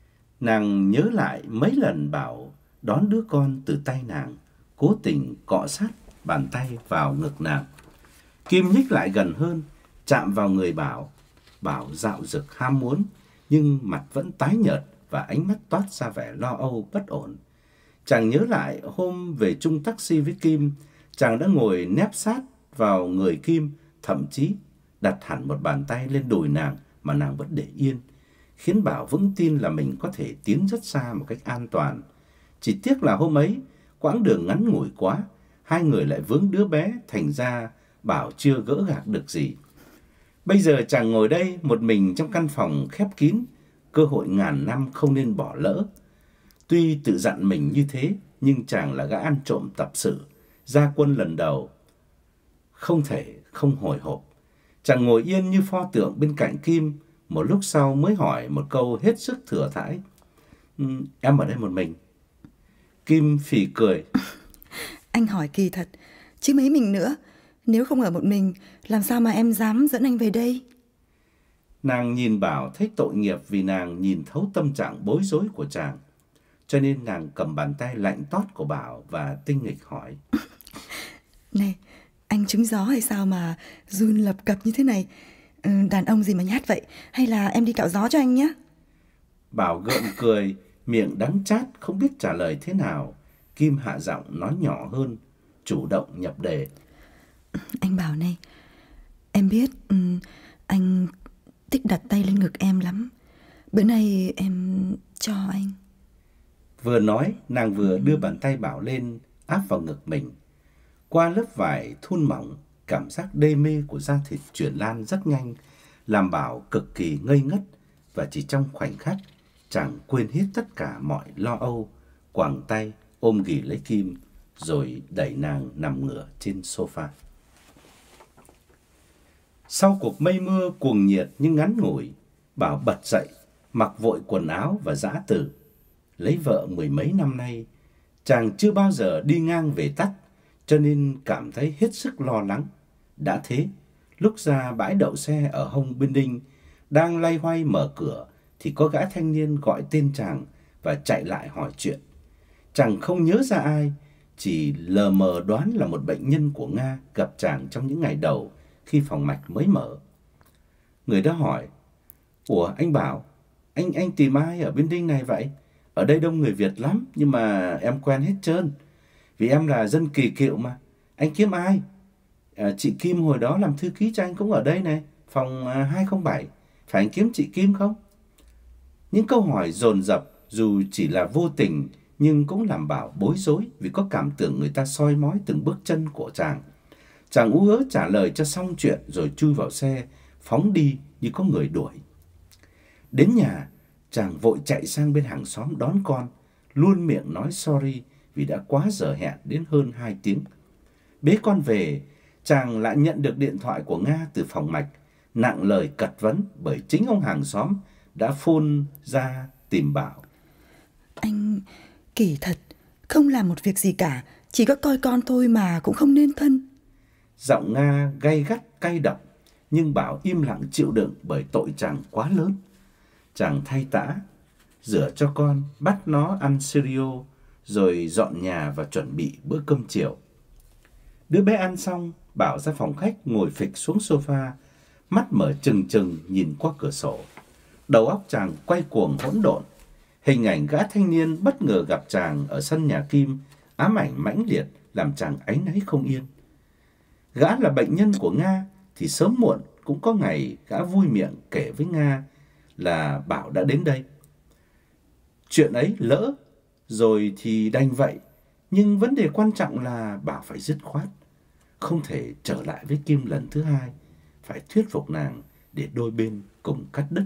Nàng nhớ lại mấy lần Bảo đón đứa con từ tay nàng, cố tình cọ sát bàn tay vào ngực nàng. Kim nhích lại gần hơn, chạm vào người Bảo. Bảo dạo dực ham muốn, nhưng mặt vẫn tái nhợt và ánh mắt toát ra vẻ lo âu bất ổn. Chàng nhớ lại hôm về chung taxi với Kim, chàng đã ngồi nép sát vào người Kim, thậm chí đặt hẳn một bàn tay lên đùi nàng mà nàng vẫn để yên, khiến Bảo vững tin là mình có thể tiến rất xa một cách an toàn. Chỉ tiếc là hôm ấy, quãng đường ngắn ngủi quá, hai người lại vướng đứa bé, thành ra Bảo chưa gỡ gạc được gì. Bây giờ chàng ngồi đây một mình trong căn phòng khép kín, cơ hội ngàn năm không nên bỏ lỡ. Tuy tự dặn mình như thế, nhưng chàng là gã ăn trộm tập sự, ra quân lần đầu, không thể không hồi hộp. Chàng ngồi yên như pho tượng bên cạnh Kim, một lúc sau mới hỏi một câu hết sức thừa thãi. Um, em ở đây một mình. Kim phì cười. Anh hỏi kỳ thật, chứ mấy mình nữa. Nếu không ở một mình, làm sao mà em dám dẫn anh về đây? Nàng nhìn Bảo thấy tội nghiệp vì nàng nhìn thấu tâm trạng bối rối của chàng. Cho nên nàng cầm bàn tay lạnh toát của Bảo và tinh nghịch hỏi. Này, anh trúng gió hay sao mà run lập cập như thế này? Ừ, đàn ông gì mà nhát vậy? Hay là em đi cạo gió cho anh nhé? Bảo gượng cười, miệng đắng chát không biết trả lời thế nào. Kim hạ giọng nói nhỏ hơn, chủ động nhập đề. Anh Bảo này, em biết um, anh thích đặt tay lên ngực em lắm. Bữa nay em cho anh. Vừa nói, nàng vừa đưa bàn tay Bảo lên áp vào ngực mình. Qua lớp vải thun mỏng, cảm giác đê mê của da thịt truyền lan rất nhanh, làm Bảo cực kỳ ngây ngất. Và chỉ trong khoảnh khắc, chàng quên hết tất cả mọi lo âu, quàng tay ôm ghì lấy Kim, rồi đẩy nàng nằm ngửa trên sofa. Sau cuộc mây mưa cuồng nhiệt nhưng ngắn ngủi, Bảo bật dậy, mặc vội quần áo và giã từ. Lấy vợ mười mấy năm nay, chàng chưa bao giờ đi ngang về tắt, cho nên cảm thấy hết sức lo lắng. Đã thế, lúc ra bãi đậu xe ở hông bên Đinh, đang loay hoay mở cửa, thì có gã thanh niên gọi tên chàng và chạy lại hỏi chuyện. Chàng không nhớ ra ai, chỉ lờ mờ đoán là một bệnh nhân của Nga gặp chàng trong những ngày đầu khi phòng mạch mới mở. Người đó hỏi: "Ủa anh Bảo, anh anh tìm ai ở bên Đinh này vậy? Ở đây đông người Việt lắm, nhưng mà em quen hết trơn. Vì em là dân Kỳ Cựu mà. Anh kiếm ai? À, chị Kim hồi đó làm thư ký cho anh cũng ở đây này, phòng à, hai không bảy. Phải anh kiếm chị Kim không?" Những câu hỏi dồn dập dù chỉ là vô tình nhưng cũng làm Bảo bối rối, vì có cảm tưởng người ta soi mói từng bước chân của chàng. Chàng ú ớ trả lời cho xong chuyện rồi chui vào xe, phóng đi như có người đuổi. Đến nhà, chàng vội chạy sang bên hàng xóm đón con, luôn miệng nói sorry vì đã quá giờ hẹn đến hơn hai tiếng. Bế con về, chàng lại nhận được điện thoại của Nga từ phòng mạch, nặng lời cật vấn bởi chính ông hàng xóm đã phone ra tìm Bảo. Anh kỳ thật, không làm một việc gì cả, chỉ có coi con thôi mà cũng không nên thân. Giọng Nga gay gắt cay độc, nhưng Bảo im lặng chịu đựng bởi tội chàng quá lớn. Chàng thay tã, rửa cho con, bắt nó ăn cereal, rồi dọn nhà và chuẩn bị bữa cơm chiều. Đứa bé ăn xong, Bảo ra phòng khách ngồi phịch xuống sofa, mắt mở trừng trừng nhìn qua cửa sổ. Đầu óc chàng quay cuồng hỗn độn. Hình ảnh gã thanh niên bất ngờ gặp chàng ở sân nhà Kim ám ảnh mãnh liệt làm chàng áy náy không yên. Gã là bệnh nhân của Nga thì sớm muộn cũng có ngày gã vui miệng kể với Nga là Bảo đã đến đây. Chuyện ấy lỡ rồi thì đành vậy, nhưng vấn đề quan trọng là Bảo phải dứt khoát, không thể trở lại với Kim lần thứ hai, phải thuyết phục nàng để đôi bên cùng cắt đứt.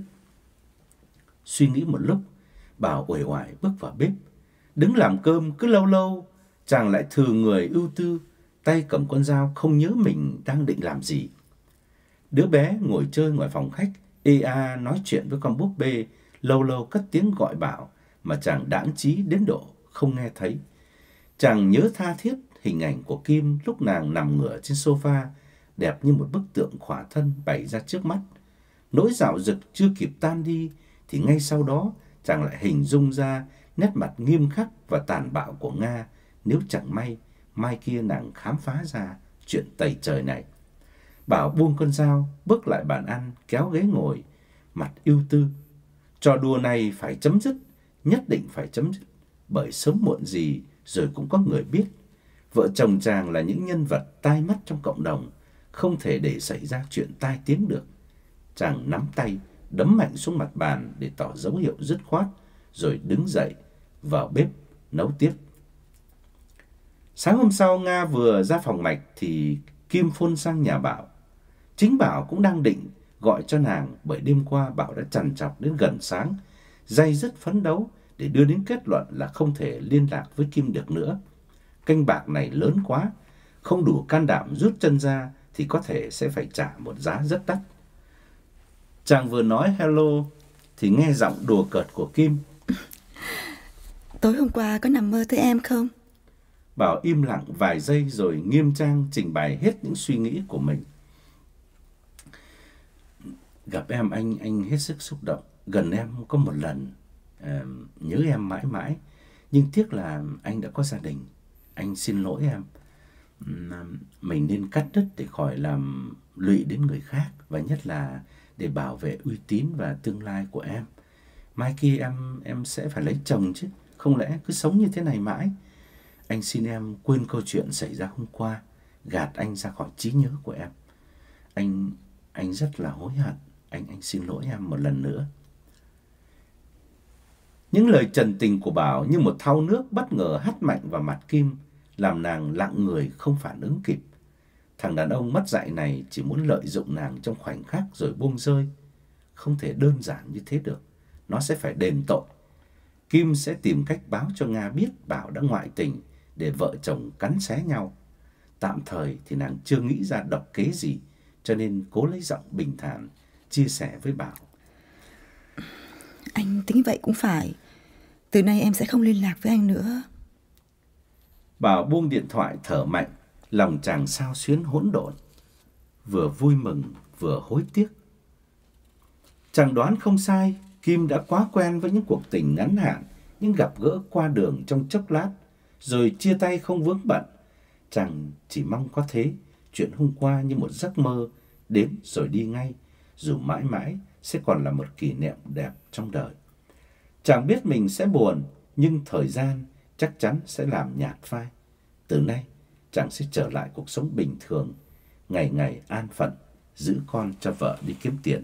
Suy nghĩ một lúc, Bảo uể oải bước vào bếp. Đứng làm cơm cứ lâu lâu chàng lại thừ người ưu tư, tay cầm con dao không nhớ mình đang định làm gì. Đứa bé ngồi chơi ngoài phòng khách, ê a nói chuyện với con búp bê, lâu lâu cất tiếng gọi Bảo mà chàng đãng trí đến độ không nghe thấy. Chàng nhớ tha thiết hình ảnh của Kim lúc nàng nằm ngửa trên sofa, đẹp như một bức tượng khỏa thân bày ra trước mắt. Nỗi dạo dực chưa kịp tan đi thì ngay sau đó chàng lại hình dung ra nét mặt nghiêm khắc và tàn bạo của Nga nếu chẳng may mai kia nàng khám phá ra chuyện tày trời này. Bảo buông con dao, bước lại bàn ăn, kéo ghế ngồi, mặt ưu tư. Trò đùa này phải chấm dứt, nhất định phải chấm dứt, bởi sớm muộn gì rồi cũng có người biết. Vợ chồng chàng là những nhân vật tai mắt trong cộng đồng, không thể để xảy ra chuyện tai tiếng được. Chàng nắm tay, đấm mạnh xuống mặt bàn để tỏ dấu hiệu dứt khoát, rồi đứng dậy, vào bếp, nấu tiếp. Sáng hôm sau, Nga vừa ra phòng mạch thì Kim phone sang nhà Bảo. Chính Bảo cũng đang định gọi cho nàng, bởi đêm qua Bảo đã trằn trọc đến gần sáng, day dứt phấn đấu để đưa đến kết luận là không thể liên lạc với Kim được nữa. Canh bạc này lớn quá, không đủ can đảm rút chân ra thì có thể sẽ phải trả một giá rất đắt. Chàng vừa nói hello thì nghe giọng đùa cợt của Kim. Tối hôm qua có nằm mơ thấy em không? Bảo im lặng vài giây rồi nghiêm trang trình bày hết những suy nghĩ của mình. Gặp em anh anh hết sức xúc động. Gần em có một lần, à, nhớ em mãi mãi. Nhưng tiếc là anh đã có gia đình. Anh xin lỗi em. Mình nên cắt đứt để khỏi làm lụy đến người khác, và nhất là để bảo vệ uy tín và tương lai của em. Mai kia em em sẽ phải lấy chồng chứ, không lẽ cứ sống như thế này mãi. Anh xin em quên câu chuyện xảy ra hôm qua, gạt anh ra khỏi trí nhớ của em. Anh anh rất là hối hận. Anh anh xin lỗi em một lần nữa. Những lời trần tình của Bảo như một thau nước bất ngờ hắt mạnh vào mặt Kim, làm nàng lặng người không phản ứng kịp. Thằng đàn ông mất dạy này chỉ muốn lợi dụng nàng trong khoảnh khắc rồi buông rơi. Không thể đơn giản như thế được. Nó sẽ phải đền tội. Kim sẽ tìm cách báo cho Nga biết Bảo đã ngoại tình để vợ chồng cắn xé nhau. Tạm thời thì nàng chưa nghĩ ra độc kế gì, cho nên cố lấy giọng bình thản chia sẻ với Bảo. Anh tính vậy cũng phải. Từ nay em sẽ không liên lạc với anh nữa. Bảo buông điện thoại thở mạnh, lòng chàng xao xuyến hỗn độn, vừa vui mừng vừa hối tiếc. Chàng đoán không sai, Kim đã quá quen với những cuộc tình ngắn hạn, những gặp gỡ qua đường trong chốc lát, rồi chia tay không vướng bận. Chàng chỉ mong có thế, chuyện hôm qua như một giấc mơ, đến rồi đi ngay, dù mãi mãi sẽ còn là một kỷ niệm đẹp trong đời. Chàng biết mình sẽ buồn, nhưng thời gian chắc chắn sẽ làm nhạt phai. Từ nay, chàng sẽ trở lại cuộc sống bình thường, ngày ngày an phận, giữ con cho vợ đi kiếm tiền.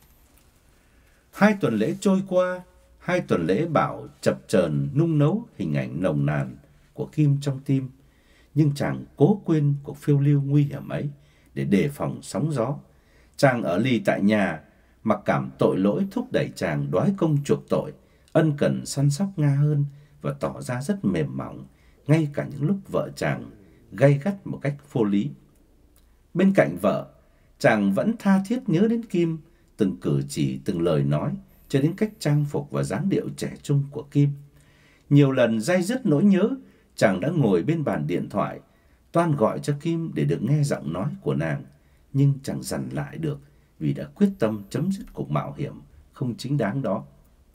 Hai tuần lễ trôi qua, hai tuần lễ Bảo chập chờn nung nấu hình ảnh nồng nàn của Kim trong tim. Nhưng chàng cố quên cuộc phiêu lưu nguy hiểm ấy để đề phòng sóng gió. Chàng ở lì tại nhà, mặc cảm tội lỗi thúc đẩy chàng đoái công chuộc tội, ân cần săn sóc Nga hơn và tỏ ra rất mềm mỏng, ngay cả những lúc vợ chàng gay gắt một cách vô lý. Bên cạnh vợ, chàng vẫn tha thiết nhớ đến Kim, từng cử chỉ, từng lời nói, cho đến cách trang phục và dáng điệu trẻ trung của Kim. Nhiều lần day dứt nỗi nhớ, chàng đã ngồi bên bàn điện thoại, toan gọi cho Kim để được nghe giọng nói của nàng, nhưng chẳng dằn lại được vì đã quyết tâm chấm dứt cuộc mạo hiểm không chính đáng đó.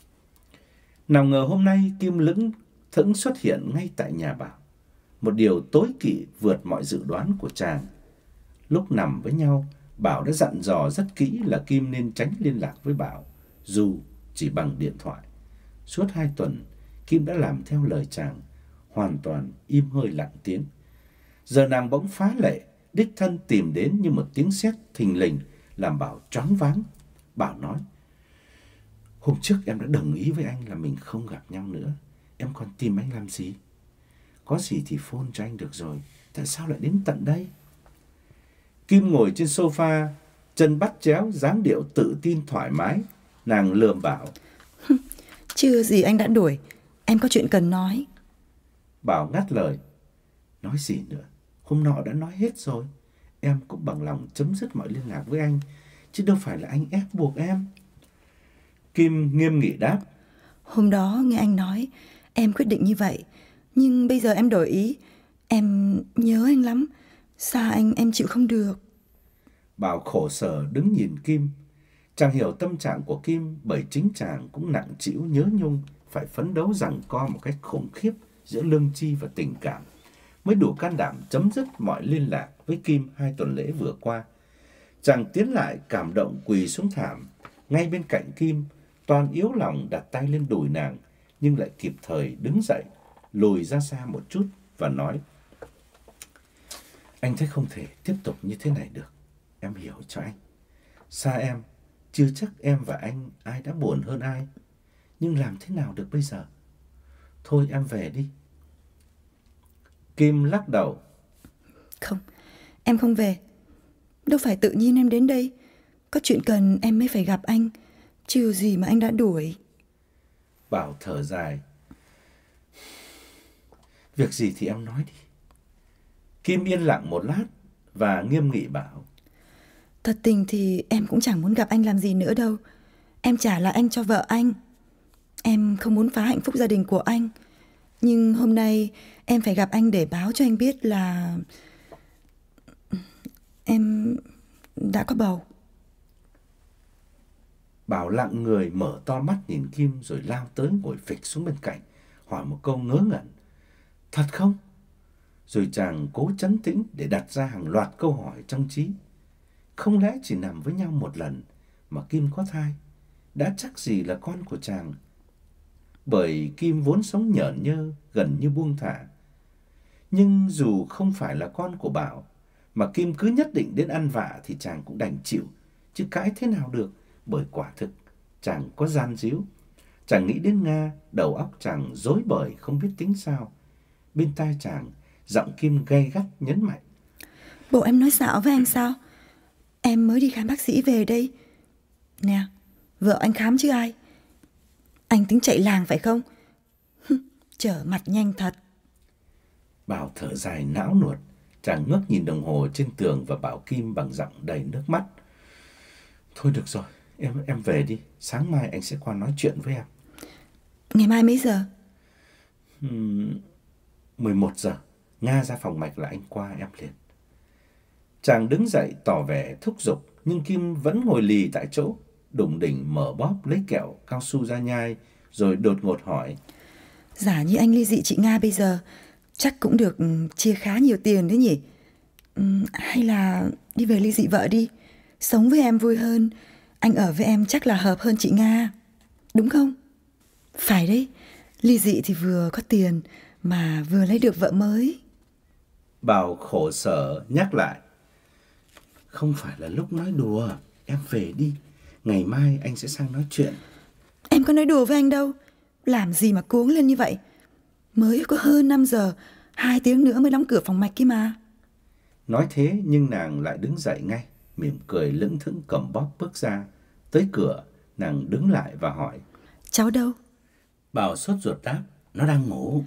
Nào ngờ hôm nay Kim lững thững xuất hiện ngay tại nhà Bảo, một điều tối kỵ vượt mọi dự đoán của chàng. Lúc nằm với nhau, Bảo đã dặn dò rất kỹ là Kim nên tránh liên lạc với Bảo, dù chỉ bằng điện thoại. Suốt hai tuần, Kim đã làm theo lời chàng, hoàn toàn im hơi lặng tiếng. Giờ nàng bỗng phá lệ, đích thân tìm đến như một tiếng sét thình lình, làm Bảo choáng váng. Bảo nói: "Hôm trước em đã đồng ý với anh là mình không gặp nhau nữa. Em còn tìm anh làm gì? Có gì thì phone cho anh được rồi, tại sao lại đến tận đây?" Kim ngồi trên sofa, chân bắt chéo, dáng điệu tự tin thoải mái. Nàng lườm Bảo: "Chưa gì anh đã đuổi, em có chuyện cần nói." Bảo ngắt lời: "Nói gì nữa? Hôm nọ đã nói hết rồi. Em cũng bằng lòng chấm dứt mọi liên lạc với anh, chứ đâu phải là anh ép buộc em." Kim nghiêm nghị đáp: "Hôm đó nghe anh nói, em quyết định như vậy, nhưng bây giờ em đổi ý. Em nhớ anh lắm, xa anh em chịu không được." Bảo khổ sở đứng nhìn Kim. Chàng hiểu tâm trạng của Kim, bởi chính chàng cũng nặng trĩu nhớ nhung, phải phấn đấu giằng co một cách khủng khiếp giữa lương tri và tình cảm, mới đủ can đảm chấm dứt mọi liên lạc với Kim hai tuần lễ vừa qua. Chàng tiến lại cảm động quỳ xuống thảm ngay bên cạnh Kim, toan yếu lòng đặt tay lên đùi nàng, nhưng lại kịp thời đứng dậy, lùi ra xa một chút và nói: "Anh thấy không thể tiếp tục như thế này được. Em hiểu cho anh. Xa em, chưa chắc em và anh ai đã buồn hơn ai. Nhưng làm thế nào được bây giờ? Thôi em về đi." Kim lắc đầu: "Không, em không về. Đâu phải tự nhiên em đến đây. Có chuyện cần em mới phải gặp anh, chứ gì mà anh đã đuổi." Bảo thở dài: "Việc gì thì em nói đi." Kim yên lặng một lát và nghiêm nghị bảo: "Thật tình thì em cũng chẳng muốn gặp anh làm gì nữa đâu. Em trả lại anh cho vợ anh. Em không muốn phá hạnh phúc gia đình của anh. Nhưng hôm nay em phải gặp anh để báo cho anh biết là em đã có bầu." Bảo lặng người, mở to mắt nhìn Kim rồi lao tới ngồi phịch xuống bên cạnh, hỏi một câu ngớ ngẩn: "Thật không?" Rồi chàng cố trấn tĩnh để đặt ra hàng loạt câu hỏi trong trí. Không lẽ chỉ nằm với nhau một lần mà Kim có thai, đã chắc gì là con của chàng? Bởi Kim vốn sống nhởn nhơ, gần như buông thả. Nhưng dù không phải là con của Bảo, mà Kim cứ nhất định đến ăn vạ thì chàng cũng đành chịu, chứ cãi thế nào được, bởi quả thực chàng có gian díu. Chàng nghĩ đến Nga, đầu óc chàng rối bời không biết tính sao. Bên tai chàng, giọng Kim gay gắt nhấn mạnh: "Bộ em nói xạo với anh sao? Em mới đi khám bác sĩ về đây. Nè, vợ anh khám chứ ai. Anh tính chạy làng phải không? Trở mặt nhanh thật." Bảo thở dài não nuột. Chàng ngước nhìn đồng hồ trên tường và bảo Kim bằng giọng đầy nước mắt: "Thôi được rồi, em em về đi. Sáng mai anh sẽ qua nói chuyện với em." "Ngày mai mấy giờ?" Hmm, mười một giờ. Nga ra phòng mạch là anh qua em liền." Chàng đứng dậy tỏ vẻ thúc giục, nhưng Kim vẫn ngồi lì tại chỗ, đủng đỉnh mở bóp lấy kẹo cao su ra nhai, rồi đột ngột hỏi: "Giả như anh ly dị chị Nga bây giờ, Chắc cũng được chia khá nhiều tiền đấy nhỉ. Hay là đi về ly dị vợ đi. Sống với em vui hơn. Anh ở với em chắc là hợp hơn chị Nga. Đúng không? Phải đấy. Ly dị thì vừa có tiền mà vừa lấy được vợ mới. Bảo khổ sở nhắc lại. Không phải là lúc nói đùa. Em về đi. Ngày mai anh sẽ sang nói chuyện. Em có nói đùa với anh đâu. Làm gì mà cuống lên như vậy. Mới có hơn năm giờ. Hai tiếng nữa mới đóng cửa phòng mạch kia mà. Nói thế nhưng nàng lại đứng dậy ngay, mỉm cười lững thững cầm bóp bước ra. Tới cửa, nàng đứng lại và hỏi. Cháu đâu? Bảo sốt ruột đáp. Nó đang ngủ.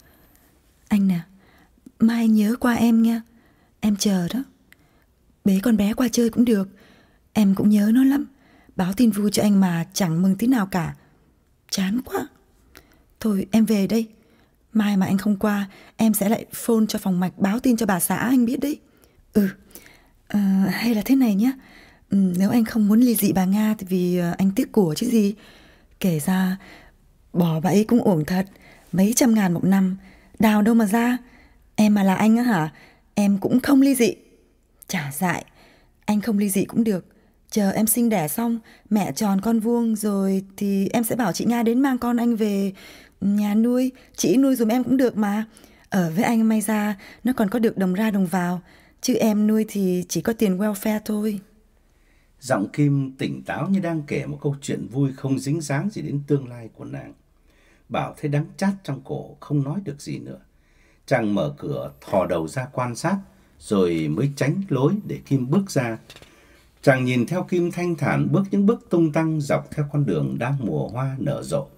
Anh nè, mai anh nhớ qua em nha. Em chờ đó. Bế con bé qua chơi cũng được. Em cũng nhớ nó lắm. Báo tin vui cho anh mà chẳng mừng tí nào cả. Chán quá. Thôi em về đây. Mai mà anh không qua, em sẽ lại phone cho phòng mạch báo tin cho bà xã anh biết đấy. Ừ, à, hay là thế này nhé. Ừ, nếu anh không muốn ly dị bà Nga thì vì anh tiếc của chứ gì. Kể ra bỏ bà ấy cũng uổng thật. Mấy trăm ngàn một năm, đào đâu mà ra. Em mà là anh á hả, em cũng không ly dị. Chả dại, anh không ly dị cũng được. Chờ em sinh đẻ xong, mẹ tròn con vuông rồi thì em sẽ bảo chị Nga đến mang con anh về nhà nuôi. Chị nuôi dùm em cũng được mà. Ở với anh may ra nó còn có được đồng ra đồng vào. Chứ em nuôi thì chỉ có tiền welfare thôi. Giọng Kim tỉnh táo như đang kể một câu chuyện vui không dính dáng gì đến tương lai của nàng. Bảo thấy đắng chát trong cổ, không nói được gì nữa. Chàng mở cửa, thò đầu ra quan sát, rồi mới tránh lối để Kim bước ra. Chàng nhìn theo Kim thanh thản bước những bước tung tăng dọc theo con đường đang mùa hoa nở rộ.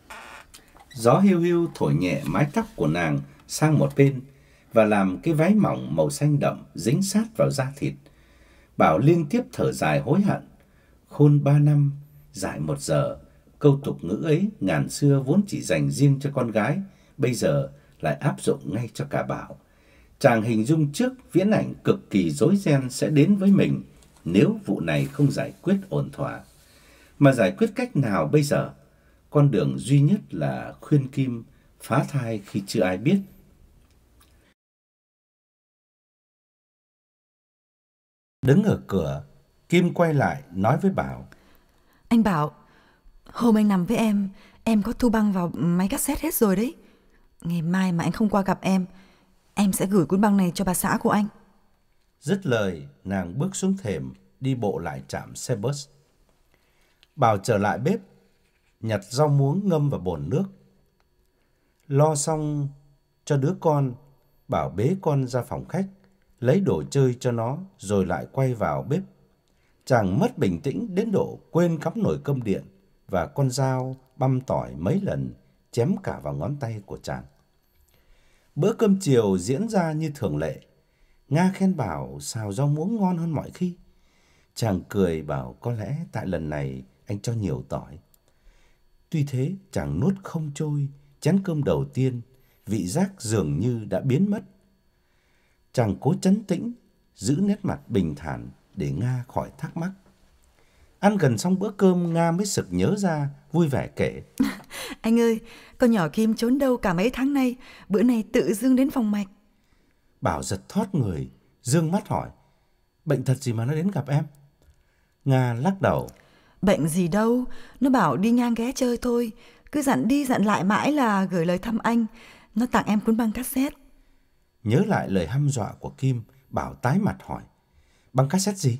Gió hiu hiu thổi nhẹ mái tóc của nàng sang một bên và làm cái váy mỏng màu xanh đậm dính sát vào da thịt. Bảo liên tiếp thở dài hối hận. Khôn ba năm, dại một giờ. Câu tục ngữ ấy ngàn xưa vốn chỉ dành riêng cho con gái, bây giờ lại áp dụng ngay cho cả Bảo. Chàng hình dung trước viễn ảnh cực kỳ rối ren sẽ đến với mình nếu vụ này không giải quyết ổn thỏa. Mà giải quyết cách nào bây giờ? Con đường duy nhất là khuyên Kim phá thai khi chưa ai biết. Đứng ở cửa, Kim quay lại nói với Bảo. Anh Bảo, hôm anh nằm với em, em có thu băng vào máy cassette hết rồi đấy. Ngày mai mà anh không qua gặp em, em sẽ gửi cuốn băng này cho bà xã của anh. Dứt lời, nàng bước xuống thềm, đi bộ lại trạm xe bus. Bảo trở lại bếp, nhặt rau muống ngâm vào bồn nước. Lo xong cho đứa con, Bảo bế con ra phòng khách, lấy đồ chơi cho nó rồi lại quay vào bếp. Chàng mất bình tĩnh đến độ quên cắm nồi cơm điện và con dao băm tỏi mấy lần chém cả vào ngón tay của chàng. Bữa cơm chiều diễn ra như thường lệ. Nga khen Bảo xào rau muống ngon hơn mọi khi. Chàng cười bảo có lẽ tại lần này anh cho nhiều tỏi. Tuy thế chàng nuốt không trôi chén cơm đầu tiên, vị giác dường như đã biến mất. Chàng cố trấn tĩnh, giữ nét mặt bình thản để Nga khỏi thắc mắc. Ăn gần xong bữa cơm, Nga mới sực nhớ ra, vui vẻ kể. Anh ơi, con nhỏ Kim trốn đâu cả mấy tháng nay, bữa này tự dưng đến phòng mạch. Bảo giật thót người, dương mắt hỏi. Bệnh thật gì mà nó đến gặp em? Nga lắc đầu. Bệnh gì đâu, nó bảo đi ngang ghé chơi thôi. Cứ dặn đi dặn lại mãi là gửi lời thăm anh. Nó tặng em cuốn băng cassette. Nhớ lại lời hăm dọa của Kim, Bảo tái mặt hỏi. Băng cassette gì?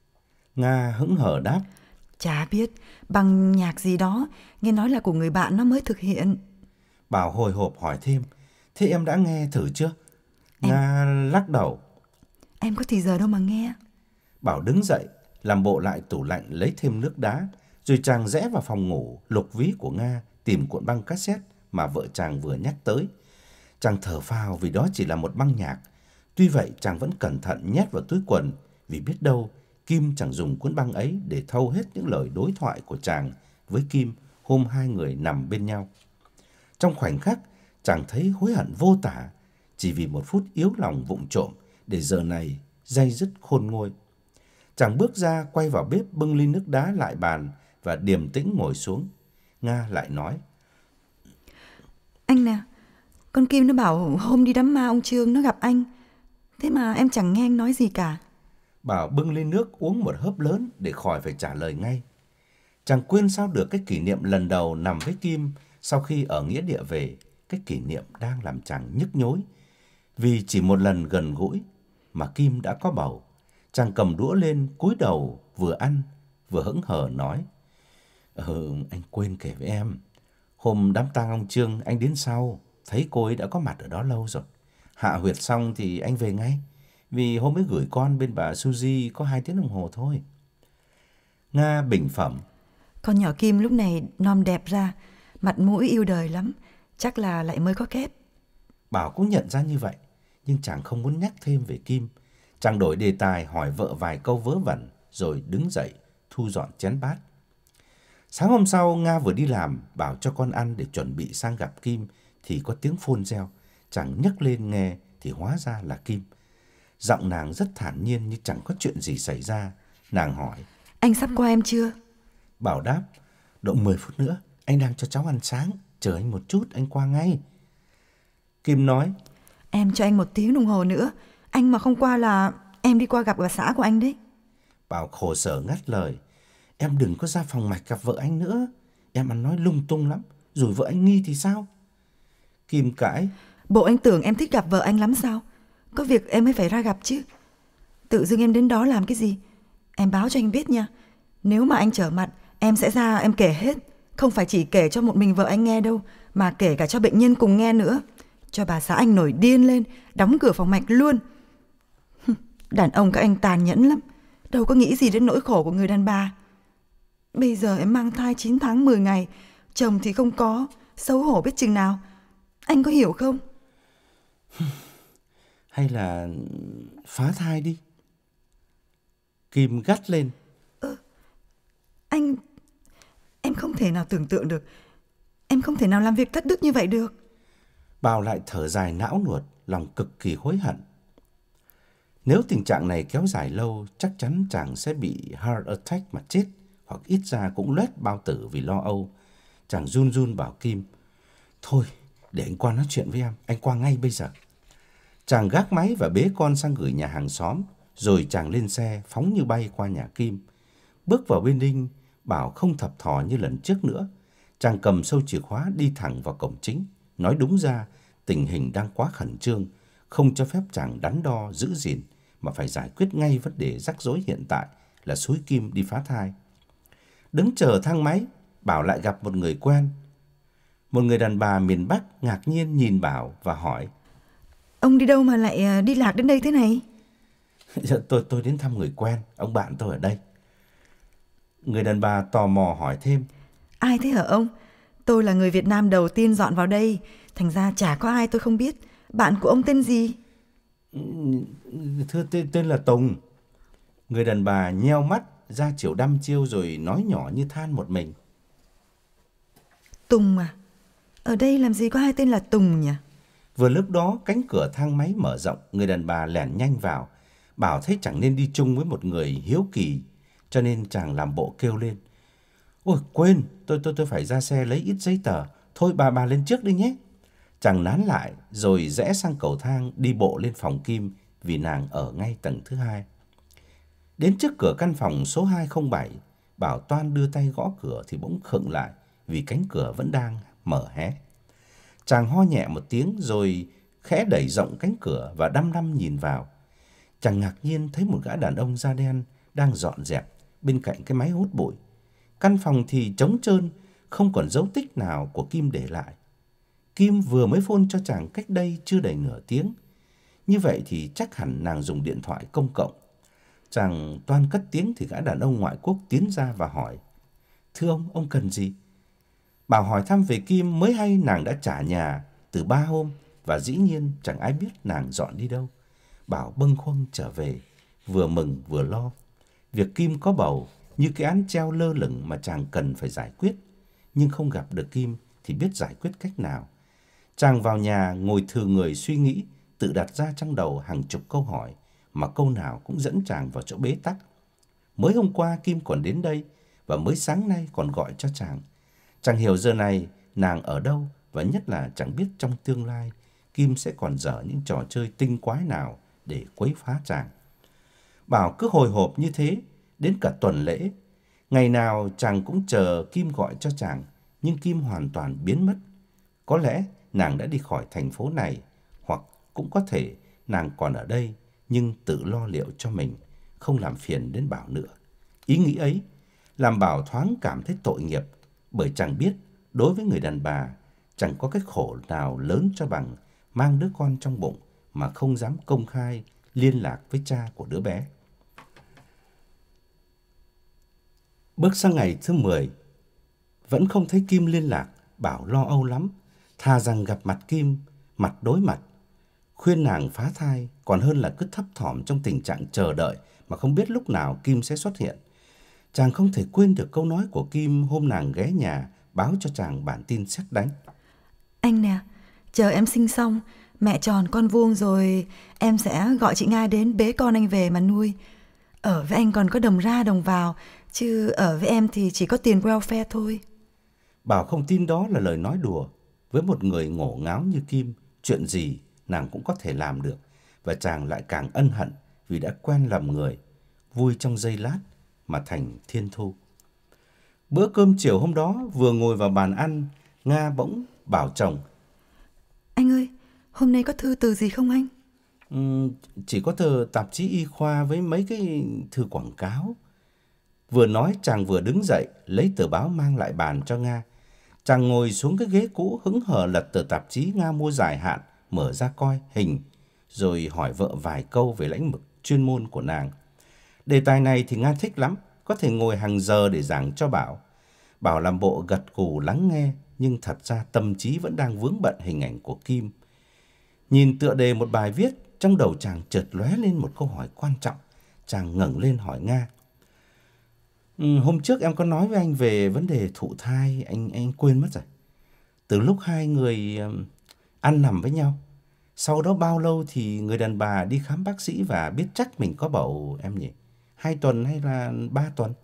Nga hững hờ đáp. Chả biết, băng nhạc gì đó, nghe nói là của người bạn nó mới thực hiện. Bảo hồi hộp hỏi thêm. Thế em đã nghe thử chưa? Em... Nga lắc đầu. Em có thì giờ đâu mà nghe. Bảo đứng dậy, làm bộ lại tủ lạnh lấy thêm nước đá, rồi chàng rẽ vào phòng ngủ, lục ví của Nga, tìm cuộn băng cassette mà vợ chàng vừa nhắc tới. Chàng thở phào vì đó chỉ là một băng nhạc. Tuy vậy chàng vẫn cẩn thận nhét vào túi quần, vì biết đâu Kim chẳng dùng cuốn băng ấy để thâu hết những lời đối thoại của chàng với Kim hôm hai người nằm bên nhau. Trong khoảnh khắc, chàng thấy hối hận vô tả, chỉ vì một phút yếu lòng vụng trộm để giờ này day dứt khôn nguôi. Chàng bước ra, quay vào bếp bưng ly nước đá lại bàn và điềm tĩnh ngồi xuống. Nga lại nói. Anh nè, Con Kim nó bảo hôm đi đám ma ông Trương nó gặp anh. Thế mà em chẳng nghe anh nói gì cả. Bảo bưng lên nước uống một hớp lớn để khỏi phải trả lời ngay. Chẳng quên sao được cái kỷ niệm lần đầu nằm với Kim sau khi ở nghĩa địa về. Cái kỷ niệm đang làm chàng nhức nhối. Vì chỉ một lần gần gũi mà Kim đã có bầu. Chàng cầm đũa lên cúi đầu vừa ăn vừa hững hờ nói: Ừ, anh quên kể với em. Hôm đám tang ông Trương anh đến sau, thấy cô ấy đã có mặt ở đó lâu rồi. Hạ huyệt xong thì anh về ngay, vì hôm ấy gửi con bên bà Suzy có hai tiếng đồng hồ thôi. Nga bình phẩm: Con nhỏ Kim lúc này non đẹp ra, mặt mũi yêu đời lắm, chắc là lại mới có kép. Bảo cũng nhận ra như vậy, nhưng chàng không muốn nhắc thêm về Kim. Chàng đổi đề tài hỏi vợ vài câu vớ vẩn, rồi đứng dậy thu dọn chén bát. Sáng hôm sau, Nga vừa đi làm, bảo cho con ăn để chuẩn bị sang gặp Kim, thì có tiếng phone reo. Chàng nhấc lên nghe thì hóa ra là Kim. Giọng nàng rất thản nhiên như chẳng có chuyện gì xảy ra. Nàng hỏi: Anh sắp qua em chưa? Bảo đáp: Độ mười phút nữa, anh đang cho cháu ăn sáng, chờ anh một chút, anh qua ngay. Kim nói: Em cho anh một tiếng đồng hồ nữa, anh mà không qua là em đi qua gặp bà xã của anh đấy. Bảo khổ sở ngắt lời: Em đừng có ra phòng mạch gặp vợ anh nữa, em ăn nói lung tung lắm, rồi vợ anh nghi thì sao? Kim cãi: Bộ anh tưởng em thích gặp vợ anh lắm sao? Có việc em mới phải ra gặp chứ. Tự dưng em đến đó làm cái gì? Em báo cho anh biết nha. Nếu mà anh trở mặt, em sẽ ra em kể hết. Không phải chỉ kể cho một mình vợ anh nghe đâu, mà kể cả cho bệnh nhân cùng nghe nữa. Cho bà xã anh nổi điên lên, đóng cửa phòng mạch luôn. Đàn ông các anh tàn nhẫn lắm, đâu có nghĩ gì đến nỗi khổ của người đàn bà. Bây giờ em mang thai chín tháng mười ngày, chồng thì không có, xấu hổ biết chừng nào. Anh có hiểu không? Hay là phá thai đi. Kim gắt lên: Ơ, anh... Em không thể nào tưởng tượng được. Em không thể nào làm việc thất đức như vậy được. Bảo lại thở dài não nuột, lòng cực kỳ hối hận. Nếu tình trạng này kéo dài lâu, chắc chắn chàng sẽ bị heart attack mà chết, hoặc ít ra cũng loét bao tử vì lo âu. Chàng run run bảo Kim: Thôi, để anh qua nói chuyện với em, anh qua ngay bây giờ. Chàng gác máy và bế con sang gửi nhà hàng xóm, rồi chàng lên xe phóng như bay qua nhà Kim. Bước vào bên Đinh, Bảo không thập thò như lần trước nữa. Chàng cầm sâu chìa khóa đi thẳng vào cổng chính. Nói đúng ra, tình hình đang quá khẩn trương, không cho phép chàng đắn đo giữ gìn, mà phải giải quyết ngay vấn đề rắc rối hiện tại là xúi Kim đi phá thai. Đứng chờ thang máy, Bảo lại gặp một người quen. Một người đàn bà miền Bắc ngạc nhiên nhìn Bảo và hỏi: Ông đi đâu mà lại đi lạc đến đây thế này? Tôi tôi đến thăm người quen, ông bạn tôi ở đây. Người đàn bà tò mò hỏi thêm: Ai thế hả ông? Tôi là người Việt Nam đầu tiên dọn vào đây, thành ra chả có ai tôi không biết. Bạn của ông tên gì? Thưa, tên, tên là Tùng. Người đàn bà nheo mắt ra chiều đăm chiêu rồi nói nhỏ như than một mình: Tùng à? Ở đây làm gì có ai tên là Tùng nhỉ? Vừa lúc đó cánh cửa thang máy mở rộng, người đàn bà lẻn nhanh vào. Bảo thấy chẳng nên đi chung với một người hiếu kỳ, cho nên chàng làm bộ kêu lên: Ôi quên, tôi tôi tôi phải ra xe lấy ít giấy tờ. Thôi bà bà lên trước đi nhé. Chàng nán lại rồi rẽ sang cầu thang đi bộ lên phòng Kim, vì nàng ở ngay tầng thứ hai. Đến trước cửa căn phòng số hai không bảy, Bảo toan đưa tay gõ cửa thì bỗng khựng lại vì cánh cửa vẫn đang mở hé. Chàng ho nhẹ một tiếng rồi khẽ đẩy rộng cánh cửa và đăm đăm nhìn vào. Chàng ngạc nhiên thấy một gã đàn ông da đen đang dọn dẹp bên cạnh cái máy hút bụi. Căn phòng thì trống trơn, không còn dấu tích nào của Kim để lại. Kim vừa mới phone cho chàng cách đây chưa đầy nửa tiếng. Như vậy thì chắc hẳn nàng dùng điện thoại công cộng. Chàng toan cất tiếng thì gã đàn ông ngoại quốc tiến ra và hỏi: Thưa ông, ông cần gì? Bảo hỏi thăm về Kim mới hay nàng đã trả nhà từ ba hôm, và dĩ nhiên chẳng ai biết nàng dọn đi đâu. Bảo bâng khuâng trở về, vừa mừng vừa lo. Việc Kim có bầu như cái án treo lơ lửng mà chàng cần phải giải quyết. Nhưng không gặp được Kim thì biết giải quyết cách nào. Chàng vào nhà ngồi thừa người suy nghĩ, tự đặt ra trong đầu hàng chục câu hỏi, mà câu nào cũng dẫn chàng vào chỗ bế tắc. Mới hôm qua Kim còn đến đây, và mới sáng nay còn gọi cho chàng. Chẳng hiểu giờ này nàng ở đâu, và nhất là chẳng biết trong tương lai Kim sẽ còn dở những trò chơi tinh quái nào để quấy phá chàng. Bảo cứ hồi hộp như thế đến cả tuần lễ. Ngày nào chàng cũng chờ Kim gọi cho chàng, nhưng Kim hoàn toàn biến mất. Có lẽ nàng đã đi khỏi thành phố này, hoặc cũng có thể nàng còn ở đây nhưng tự lo liệu cho mình, không làm phiền đến Bảo nữa. Ý nghĩ ấy làm Bảo thoáng cảm thấy tội nghiệp, bởi chàng biết đối với người đàn bà chẳng có cái khổ nào lớn cho bằng mang đứa con trong bụng mà không dám công khai liên lạc với cha của đứa bé. Bước sang ngày thứ mười, vẫn không thấy Kim liên lạc. Bảo lo âu lắm, thà rằng gặp mặt Kim, mặt đối mặt, khuyên nàng phá thai, còn hơn là cứ thấp thỏm trong tình trạng chờ đợi mà không biết lúc nào Kim sẽ xuất hiện. Chàng không thể quên được câu nói của Kim hôm nàng ghé nhà báo cho chàng bản tin sét đánh. Anh nè, chờ em sinh xong, mẹ tròn con vuông rồi, em sẽ gọi chị Nga đến bế con anh về mà nuôi. Ở với anh còn có đồng ra đồng vào, chứ ở với em thì chỉ có tiền welfare thôi. Bảo không tin đó là lời nói đùa. Với một người ngổ ngáo như Kim, chuyện gì nàng cũng có thể làm được. Và chàng lại càng ân hận vì đã quen lầm người, vui trong giây lát mà thành thiên thu. Bữa cơm chiều hôm đó vừa ngồi vào bàn ăn, Nga bỗng bảo chồng: Anh ơi, hôm nay có thư từ gì không anh? Ừ, chỉ có tờ tạp chí y khoa với mấy cái thư quảng cáo. Vừa nói chàng vừa đứng dậy lấy tờ báo mang lại bàn cho Nga. Chàng ngồi xuống cái ghế cũ hững hờ lật tờ tạp chí Nga mua dài hạn, mở ra coi hình, rồi hỏi vợ vài câu về lĩnh vực chuyên môn của nàng. Đề tài này thì Nga thích lắm, có thể ngồi hàng giờ để giảng cho Bảo. Bảo làm bộ gật gù lắng nghe, nhưng thật ra tâm trí vẫn đang vướng bận hình ảnh của Kim. Nhìn tựa đề một bài viết, trong đầu chàng chợt lóe lên một câu hỏi quan trọng. Chàng ngẩng lên hỏi Nga: ừ, hôm trước em có nói với anh về vấn đề thụ thai, anh anh quên mất rồi. Từ lúc hai người um, ăn nằm với nhau, sau đó bao lâu thì người đàn bà đi khám bác sĩ và biết chắc mình có bầu em nhỉ? Hai tuần hay là ba tuần?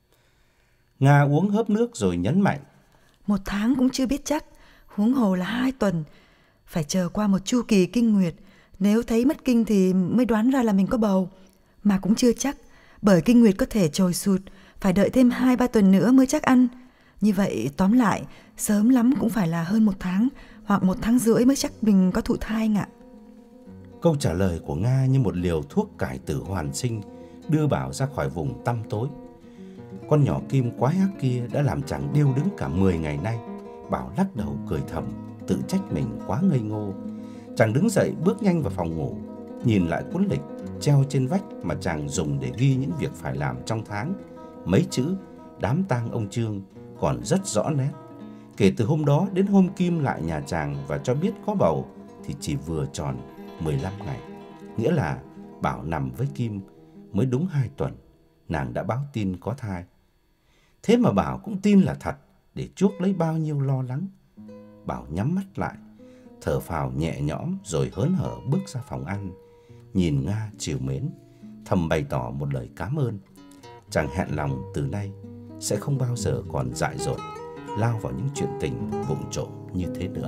Nga uống hớp nước rồi nhấn mạnh: Một tháng cũng chưa biết chắc, huống hồ là hai tuần. Phải chờ qua một chu kỳ kinh nguyệt, nếu thấy mất kinh thì mới đoán ra là mình có bầu. Mà cũng chưa chắc, bởi kinh nguyệt có thể trồi sụt, phải đợi thêm hai ba tuần nữa mới chắc ăn. Như vậy tóm lại, sớm lắm cũng phải là hơn một tháng, hoặc một tháng rưỡi mới chắc mình có thụ thai anh ạ. Câu trả lời của Nga như một liều thuốc cải tử hoàn sinh, đưa Bảo ra khỏi vùng tăm tối. Con nhỏ Kim quái ác kia đã làm chàng điêu đứng cả mười ngày nay. Bảo lắc đầu cười thầm, tự trách mình quá ngây ngô. Chàng đứng dậy bước nhanh vào phòng ngủ, nhìn lại cuốn lịch treo trên vách mà chàng dùng để ghi những việc phải làm trong tháng. Mấy chữ đám tang ông Trương còn rất rõ nét. Kể từ hôm đó đến hôm Kim lại nhà chàng và cho biết có bầu thì chỉ vừa tròn mười lăm ngày. Nghĩa là Bảo nằm với Kim mới đúng hai tuần, nàng đã báo tin có thai. Thế mà Bảo cũng tin là thật, để chuốc lấy bao nhiêu lo lắng. Bảo nhắm mắt lại, thở phào nhẹ nhõm rồi hớn hở bước ra phòng ăn, nhìn Nga trìu mến, thầm bày tỏ một lời cảm ơn. Chàng hẹn lòng từ nay sẽ không bao giờ còn dại dột lao vào những chuyện tình vụng trộm như thế nữa.